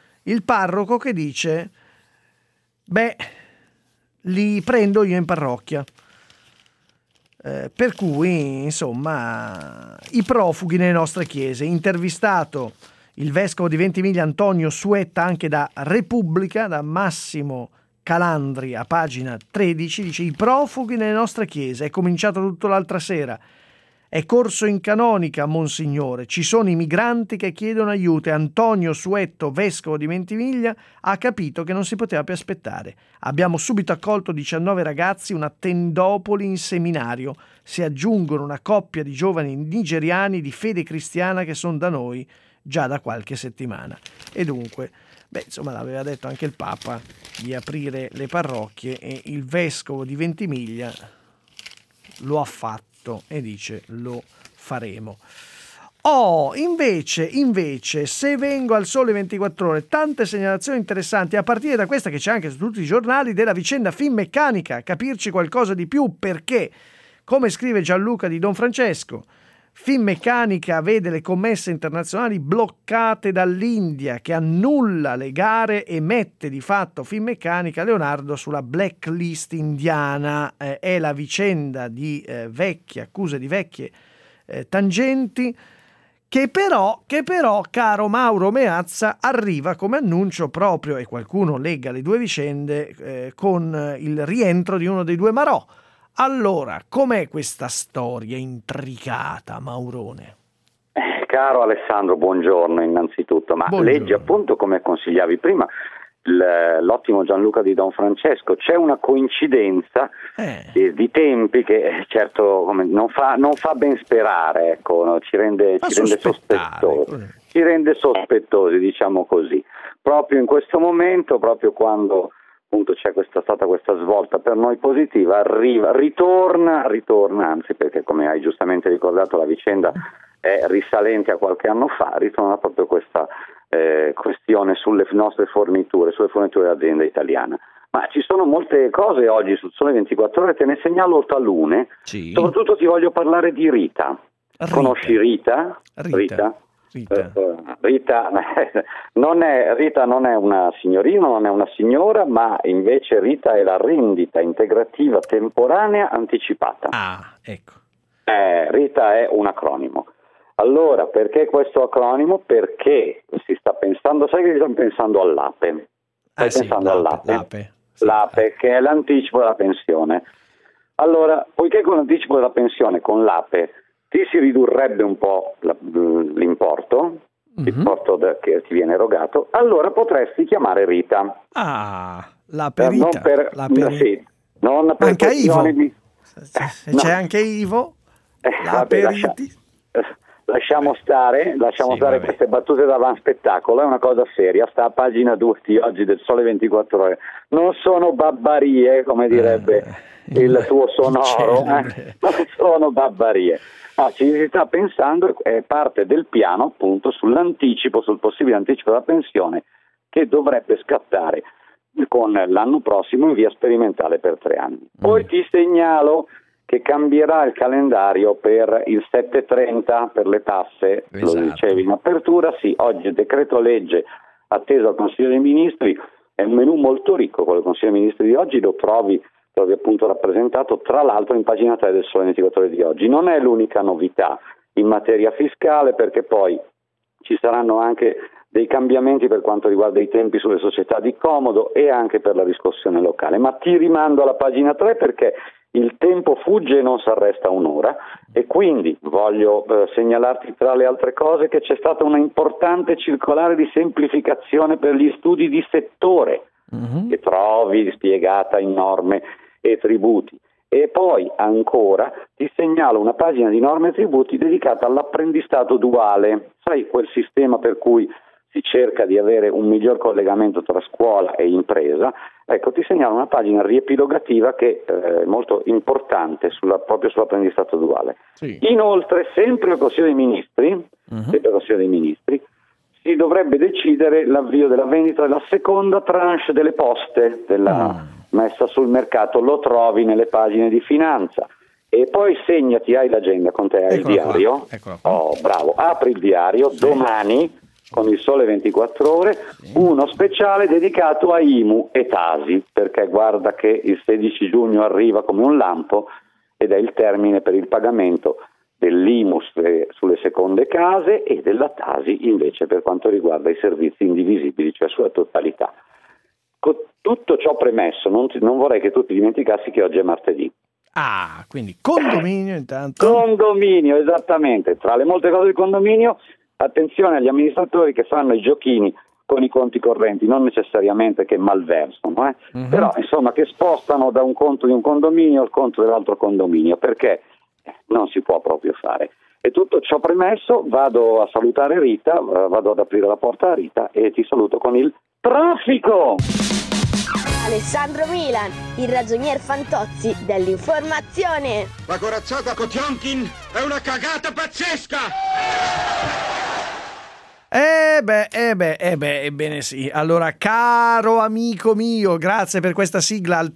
che dice li prendo io in parrocchia. Per cui, insomma, i profughi nelle nostre chiese. Intervistato il vescovo di Ventimiglia Antonio Suetta anche da Repubblica, da Massimo Calandri a pagina 13, dice: i profughi nelle nostre chiese, è cominciato tutto l'altra sera, è corso in canonica, Monsignore, ci sono i migranti che chiedono aiuto e Antonio Suetto, vescovo di Ventimiglia, ha capito che non si poteva più aspettare. Abbiamo subito accolto 19 ragazzi, una tendopoli in seminario, si aggiungono una coppia di giovani nigeriani di fede cristiana che sono da noi già da qualche settimana. E dunque, insomma, l'aveva detto anche il Papa di aprire le parrocchie e il vescovo di Ventimiglia lo ha fatto e dice lo faremo. Invece, se vengo al Sole 24 Ore, tante segnalazioni interessanti, a partire da questa che c'è anche su tutti i giornali, della vicenda Finmeccanica, capirci qualcosa di più, perché, come scrive Gianluca di Don Francesco, Finmeccanica vede le commesse internazionali bloccate dall'India, che annulla le gare e mette di fatto Finmeccanica Leonardo sulla blacklist indiana. È la vicenda di accuse di vecchie tangenti che però, caro Mauro Meazza, arriva come annuncio proprio, e qualcuno lega le due vicende, con il rientro di uno dei due Marò. Allora, com'è questa storia intricata, Maurone? Caro Alessandro, buongiorno innanzitutto, ma buongiorno. Leggi appunto, come consigliavi prima, l'ottimo Gianluca di Don Francesco. C'è una coincidenza di tempi che certo non fa ben sperare, ecco, no? ci rende sospettosi, diciamo così. Proprio in questo momento, proprio quando appunto c'è stata questa svolta per noi positiva, ritorna, anzi, perché come hai giustamente ricordato la vicenda è risalente a qualche anno fa, ritorna proprio questa questione sulle nostre forniture, sulle forniture dell'azienda italiana. Ma ci sono molte cose oggi sul Sole 24 Ore, te ne segnalo talune, sì. Soprattutto ti voglio parlare di Rita. Conosci Rita? Rita non è una signorina, non è una signora, ma invece Rita è la rendita integrativa temporanea anticipata. Ah, ecco. Rita è un acronimo. Allora, perché questo acronimo? Perché si sta pensando, sai che stiamo pensando all'APE. L'APE, che è l'anticipo della pensione. Allora, poiché con l'anticipo della pensione, con l'APE, ti si ridurrebbe un po' l'importo che ti viene erogato, allora potresti chiamare Rita. Ah, l'APE Rita. Sì, non per anche Ivo. No. C'è anche Ivo. L'APE Riti. Lasciamo stare queste battute da spettacolo, è una cosa seria, sta a pagina 2 di oggi del Sole 24 Ore. Non sono babbarie, come direbbe il tuo sonoro, non sono babbarie. No, ci si sta pensando, è parte del piano appunto sul possibile anticipo della pensione che dovrebbe scattare con l'anno prossimo in via sperimentale per 3 anni. Poi ti segnalo che cambierà il calendario per il 7.30 per le tasse, esatto. Lo dicevi in apertura, sì, oggi il decreto legge atteso al Consiglio dei Ministri, è un menù molto ricco, quello del Consiglio dei Ministri di oggi, lo trovi appunto rappresentato tra l'altro in pagina 3 del Sole 24 Ore di oggi. Non è l'unica novità in materia fiscale, perché poi ci saranno anche dei cambiamenti per quanto riguarda i tempi sulle società di comodo e anche per la riscossione locale, ma ti rimando alla pagina 3 perché il tempo fugge e non si arresta un'ora, e quindi voglio segnalarti tra le altre cose che c'è stata una importante circolare di semplificazione per gli studi di settore, che trovi spiegata in norme e tributi. E poi ancora ti segnalo una pagina di norme e tributi dedicata all'apprendistato duale, sai, quel sistema per cui si cerca di avere un miglior collegamento tra scuola e impresa. Ecco, ti segnalo una pagina riepilogativa che è molto importante proprio sull'apprendistato duale. Sì. Inoltre, sempre al Consiglio dei Ministri, si dovrebbe decidere l'avvio della vendita della seconda tranche delle poste, della messa sul mercato, lo trovi nelle pagine di finanza. E poi segnati, hai l'agenda con te, hai il diario? Oh, bravo, apri il diario, domani con il Sole 24 Ore, uno speciale dedicato a IMU e Tasi, perché guarda che il 16 giugno arriva come un lampo ed è il termine per il pagamento dell'IMUS sulle seconde case e della TASI invece per quanto riguarda i servizi indivisibili, cioè sulla totalità. Con tutto ciò premesso, non vorrei che tu ti dimenticassi che oggi è martedì. Ah, quindi condominio intanto. Condominio, esattamente. Tra le molte cose del condominio, attenzione agli amministratori che fanno i giochini con i conti correnti, non necessariamente che malversano, però insomma che spostano da un conto di un condominio al conto dell'altro condominio, perché non si può proprio fare. E tutto ciò premesso, vado a salutare Rita, vado ad aprire la porta a Rita e ti saluto con il traffico! Alessandro Milan, il ragionier Fantozzi dell'informazione. La corazzata Kotionkin è una cagata pazzesca! Ebbene sì. Allora, caro amico mio, grazie per questa sigla. Al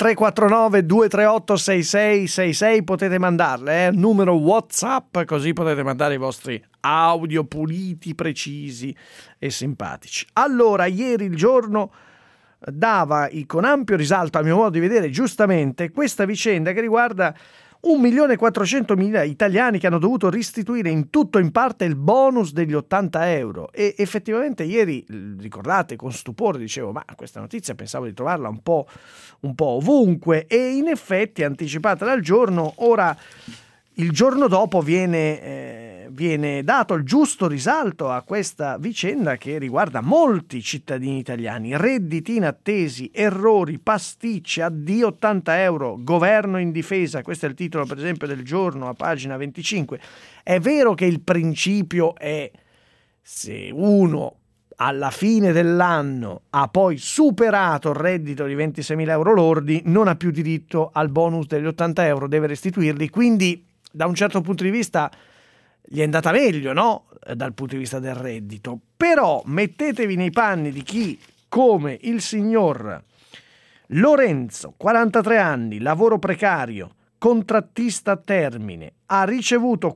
349-238-6666 potete mandarle, numero WhatsApp, così potete mandare i vostri audio puliti, precisi e simpatici. Allora, ieri il giorno dava con ampio risalto, a mio modo di vedere, giustamente, questa vicenda che riguarda 1.400.000 italiani che hanno dovuto restituire in tutto o in parte il bonus degli 80 euro. E effettivamente ieri, ricordate, con stupore dicevo, ma questa notizia pensavo di trovarla un po' ovunque, e in effetti anticipata dal giorno, ora il giorno dopo viene dato il giusto risalto a questa vicenda che riguarda molti cittadini italiani. Redditi inattesi, errori, pasticci, addio 80 euro, governo in difesa. Questo è il titolo per esempio del giorno a pagina 25. È vero che il principio è: se uno alla fine dell'anno ha poi superato il reddito di 26.000 euro lordi, non ha più diritto al bonus degli 80 euro, deve restituirli. Quindi da un certo punto di vista gli è andata meglio, no? Dal punto di vista del reddito. Però mettetevi nei panni di chi, come il signor Lorenzo, 43 anni, lavoro precario, contrattista a termine, ha ricevuto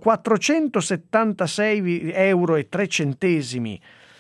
476 euro e 3 centesimi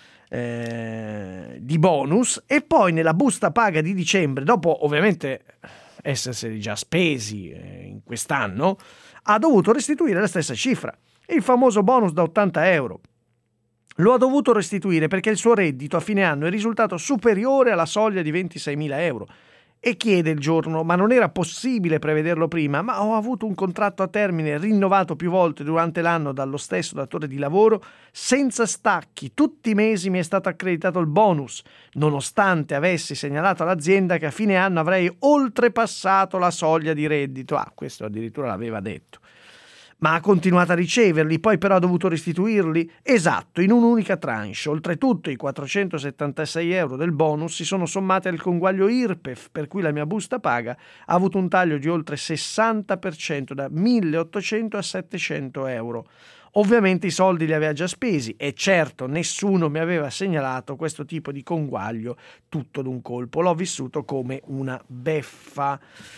di bonus, e poi nella busta paga di dicembre, dopo ovviamente esserseli già spesi in quest'anno, ha dovuto restituire la stessa cifra. Il famoso bonus da 80 euro lo ha dovuto restituire perché il suo reddito a fine anno è risultato superiore alla soglia di 26.000 euro. E chiede il giorno: ma non era possibile prevederlo prima? Ma ho avuto un contratto a termine rinnovato più volte durante l'anno dallo stesso datore di lavoro, senza stacchi, tutti i mesi mi è stato accreditato il bonus, nonostante avessi segnalato all'azienda che a fine anno avrei oltrepassato la soglia di reddito. Questo addirittura l'aveva detto. Ma ha continuato a riceverli, poi però ha dovuto restituirli? Esatto, in un'unica tranche. Oltretutto i 476 euro del bonus si sono sommati al conguaglio IRPEF, per cui la mia busta paga ha avuto un taglio di oltre 60%, da 1.800 a 700 euro. Ovviamente i soldi li aveva già spesi e certo nessuno mi aveva segnalato questo tipo di conguaglio tutto d'un colpo. L'ho vissuto come una beffa.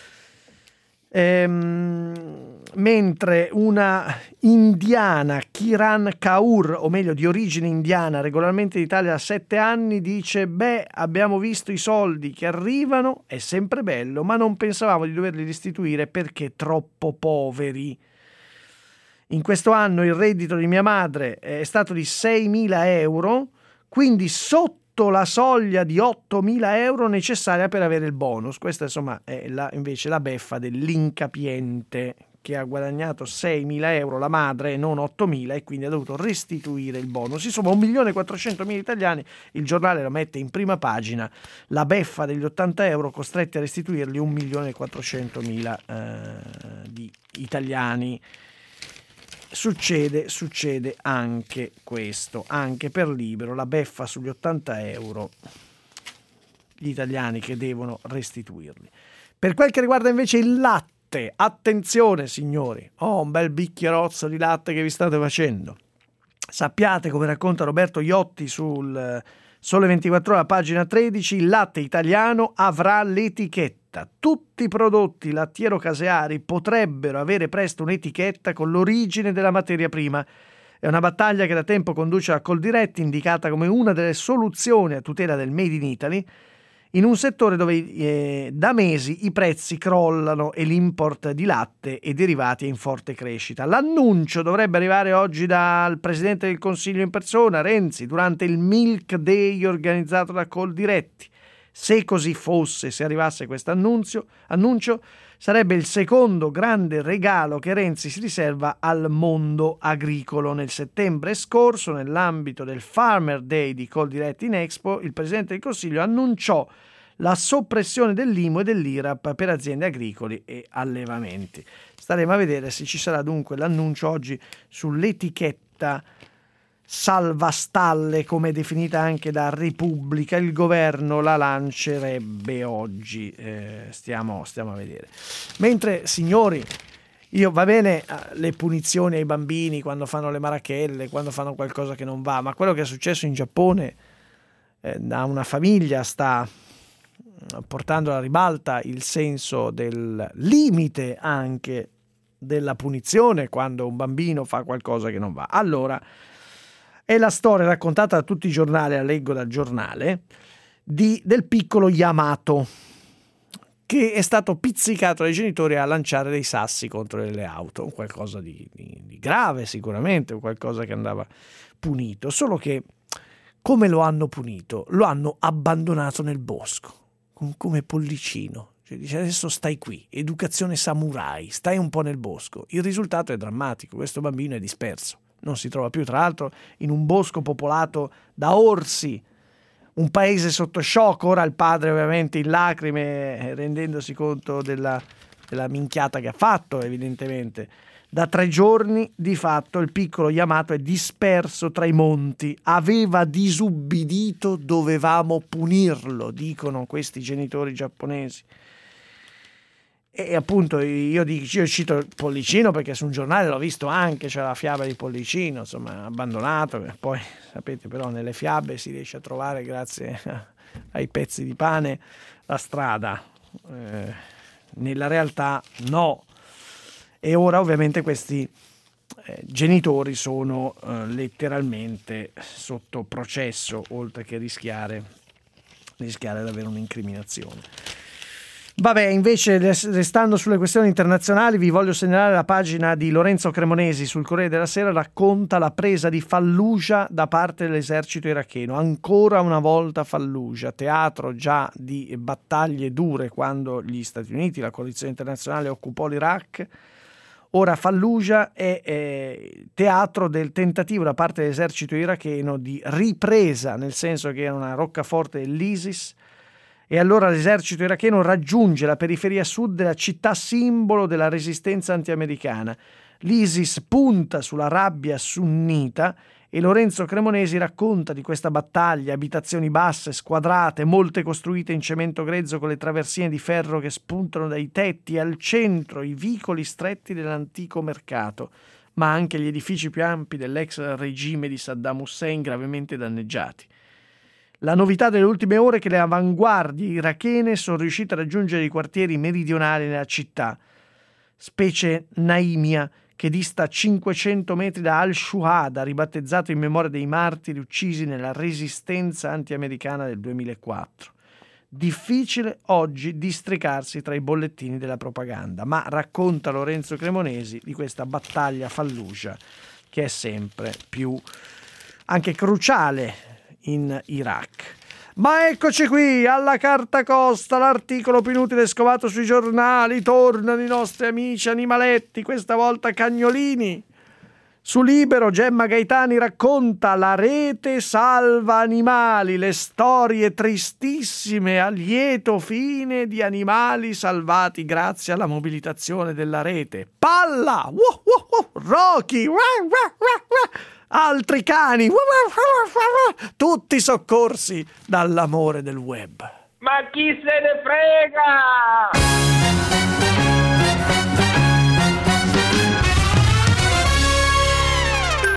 Mentre una indiana, Kiran Kaur, o meglio di origine indiana, regolarmente in Italia da 7 anni, dice: abbiamo visto i soldi che arrivano, è sempre bello, ma non pensavamo di doverli restituire perché troppo poveri. In questo anno il reddito di mia madre è stato di 6.000 euro, quindi sotto la soglia di 8.000 euro necessaria per avere il bonus. Questa insomma è invece la beffa dell'incapiente che ha guadagnato 6.000 euro la madre e non 8.000, e quindi ha dovuto restituire il bonus. Insomma 1.400.000 italiani, il giornale lo mette in prima pagina, la beffa degli 80 euro costretti a restituirli 1.400.000 di italiani. Succede anche questo, anche per Libero, la beffa sugli 80 euro, gli italiani che devono restituirli. Per quel che riguarda invece il latte, attenzione signori, un bel bicchierozzo di latte che vi state facendo. Sappiate, come racconta Roberto Iotti sul Sole 24 Ore, pagina 13, il latte italiano avrà l'etichetta. Tutti i prodotti lattiero-caseari potrebbero avere presto un'etichetta con l'origine della materia prima. È una battaglia che da tempo conduce a Coldiretti, indicata come una delle soluzioni a tutela del Made in Italy. in un settore dove da mesi i prezzi crollano e l'import di latte e derivati è in forte crescita. L'annuncio dovrebbe arrivare oggi dal Presidente del Consiglio in persona, Renzi, durante il Milk Day organizzato da Coldiretti. Se così fosse, se arrivasse questo annuncio, sarebbe il secondo grande regalo che Renzi si riserva al mondo agricolo. Nel settembre scorso, nell'ambito del Farmer Day di Coldiretti in Expo, il Presidente del Consiglio annunciò la soppressione dell'IMU e dell'IRAP per aziende agricole e allevamenti. Staremo a vedere se ci sarà dunque l'annuncio oggi sull'etichetta salvastalle, come definita anche da Repubblica. Il governo la lancerebbe oggi, stiamo a vedere. Mentre, signori, va bene le punizioni ai bambini quando fanno le marachelle, quando fanno qualcosa che non va, ma quello che è successo in Giappone da una famiglia sta portando alla ribalta il senso del limite anche della punizione quando un bambino fa qualcosa che non va. Allora, è la storia raccontata da tutti i giornali, la leggo dal giornale, del piccolo Yamato, che è stato pizzicato dai genitori a lanciare dei sassi contro delle auto, qualcosa di grave sicuramente, qualcosa che andava punito, solo che come lo hanno punito? Lo hanno abbandonato nel bosco, come pollicino. Cioè, dice, adesso stai qui, educazione samurai, stai un po' nel bosco. Il risultato è drammatico, questo bambino è disperso. Non si trova più, tra l'altro, in un bosco popolato da orsi, un paese sotto shock. Ora il padre ovviamente in lacrime, rendendosi conto della minchiata che ha fatto, evidentemente. Da 3 giorni, di fatto, il piccolo Yamato è disperso tra i monti. Aveva disubbidito, dovevamo punirlo, dicono questi genitori giapponesi. E appunto io cito il Pollicino perché su un giornale l'ho visto anche, c'è la fiaba di Pollicino, insomma, abbandonato. Poi sapete, però nelle fiabe si riesce a trovare, grazie ai pezzi di pane, la strada. Nella realtà no. E ora ovviamente questi genitori sono letteralmente sotto processo, oltre che rischiare di avere un'incriminazione. Vabbè, invece, restando sulle questioni internazionali, vi voglio segnalare la pagina di Lorenzo Cremonesi sul Corriere della Sera. Racconta la presa di Fallujah da parte dell'esercito iracheno. Ancora una volta Fallujah, teatro già di battaglie dure quando gli Stati Uniti, la coalizione internazionale, occupò l'Iraq. Ora Fallujah è teatro del tentativo da parte dell'esercito iracheno di ripresa, nel senso che era una roccaforte dell'ISIS, e allora l'esercito iracheno raggiunge la periferia sud della città simbolo della resistenza antiamericana. L'ISIS punta sulla rabbia sunnita e Lorenzo Cremonesi racconta di questa battaglia: abitazioni basse, squadrate, molte costruite in cemento grezzo con le traversine di ferro che spuntano dai tetti, e al centro i vicoli stretti dell'antico mercato, ma anche gli edifici più ampi dell'ex regime di Saddam Hussein gravemente danneggiati. La novità delle ultime ore è che le avanguardie irachene sono riuscite a raggiungere i quartieri meridionali nella città, specie Naimia, che dista 500 metri da Al-Shuhada, ribattezzato in memoria dei martiri uccisi nella resistenza antiamericana del 2004. Difficile oggi districarsi tra i bollettini della propaganda, ma racconta Lorenzo Cremonesi di questa battaglia Fallujah, che è sempre più anche cruciale in Iraq. Ma eccoci qui, alla carta costa, l'articolo più inutile scovato sui giornali. Tornano i nostri amici animaletti, questa volta cagnolini. Su Libero, Gemma Gaetani racconta La rete salva animali, le storie tristissime a lieto fine di animali salvati grazie alla mobilitazione della rete. Palla, Rocky, altri cani, tutti soccorsi dall'amore del web. Ma chi se ne frega?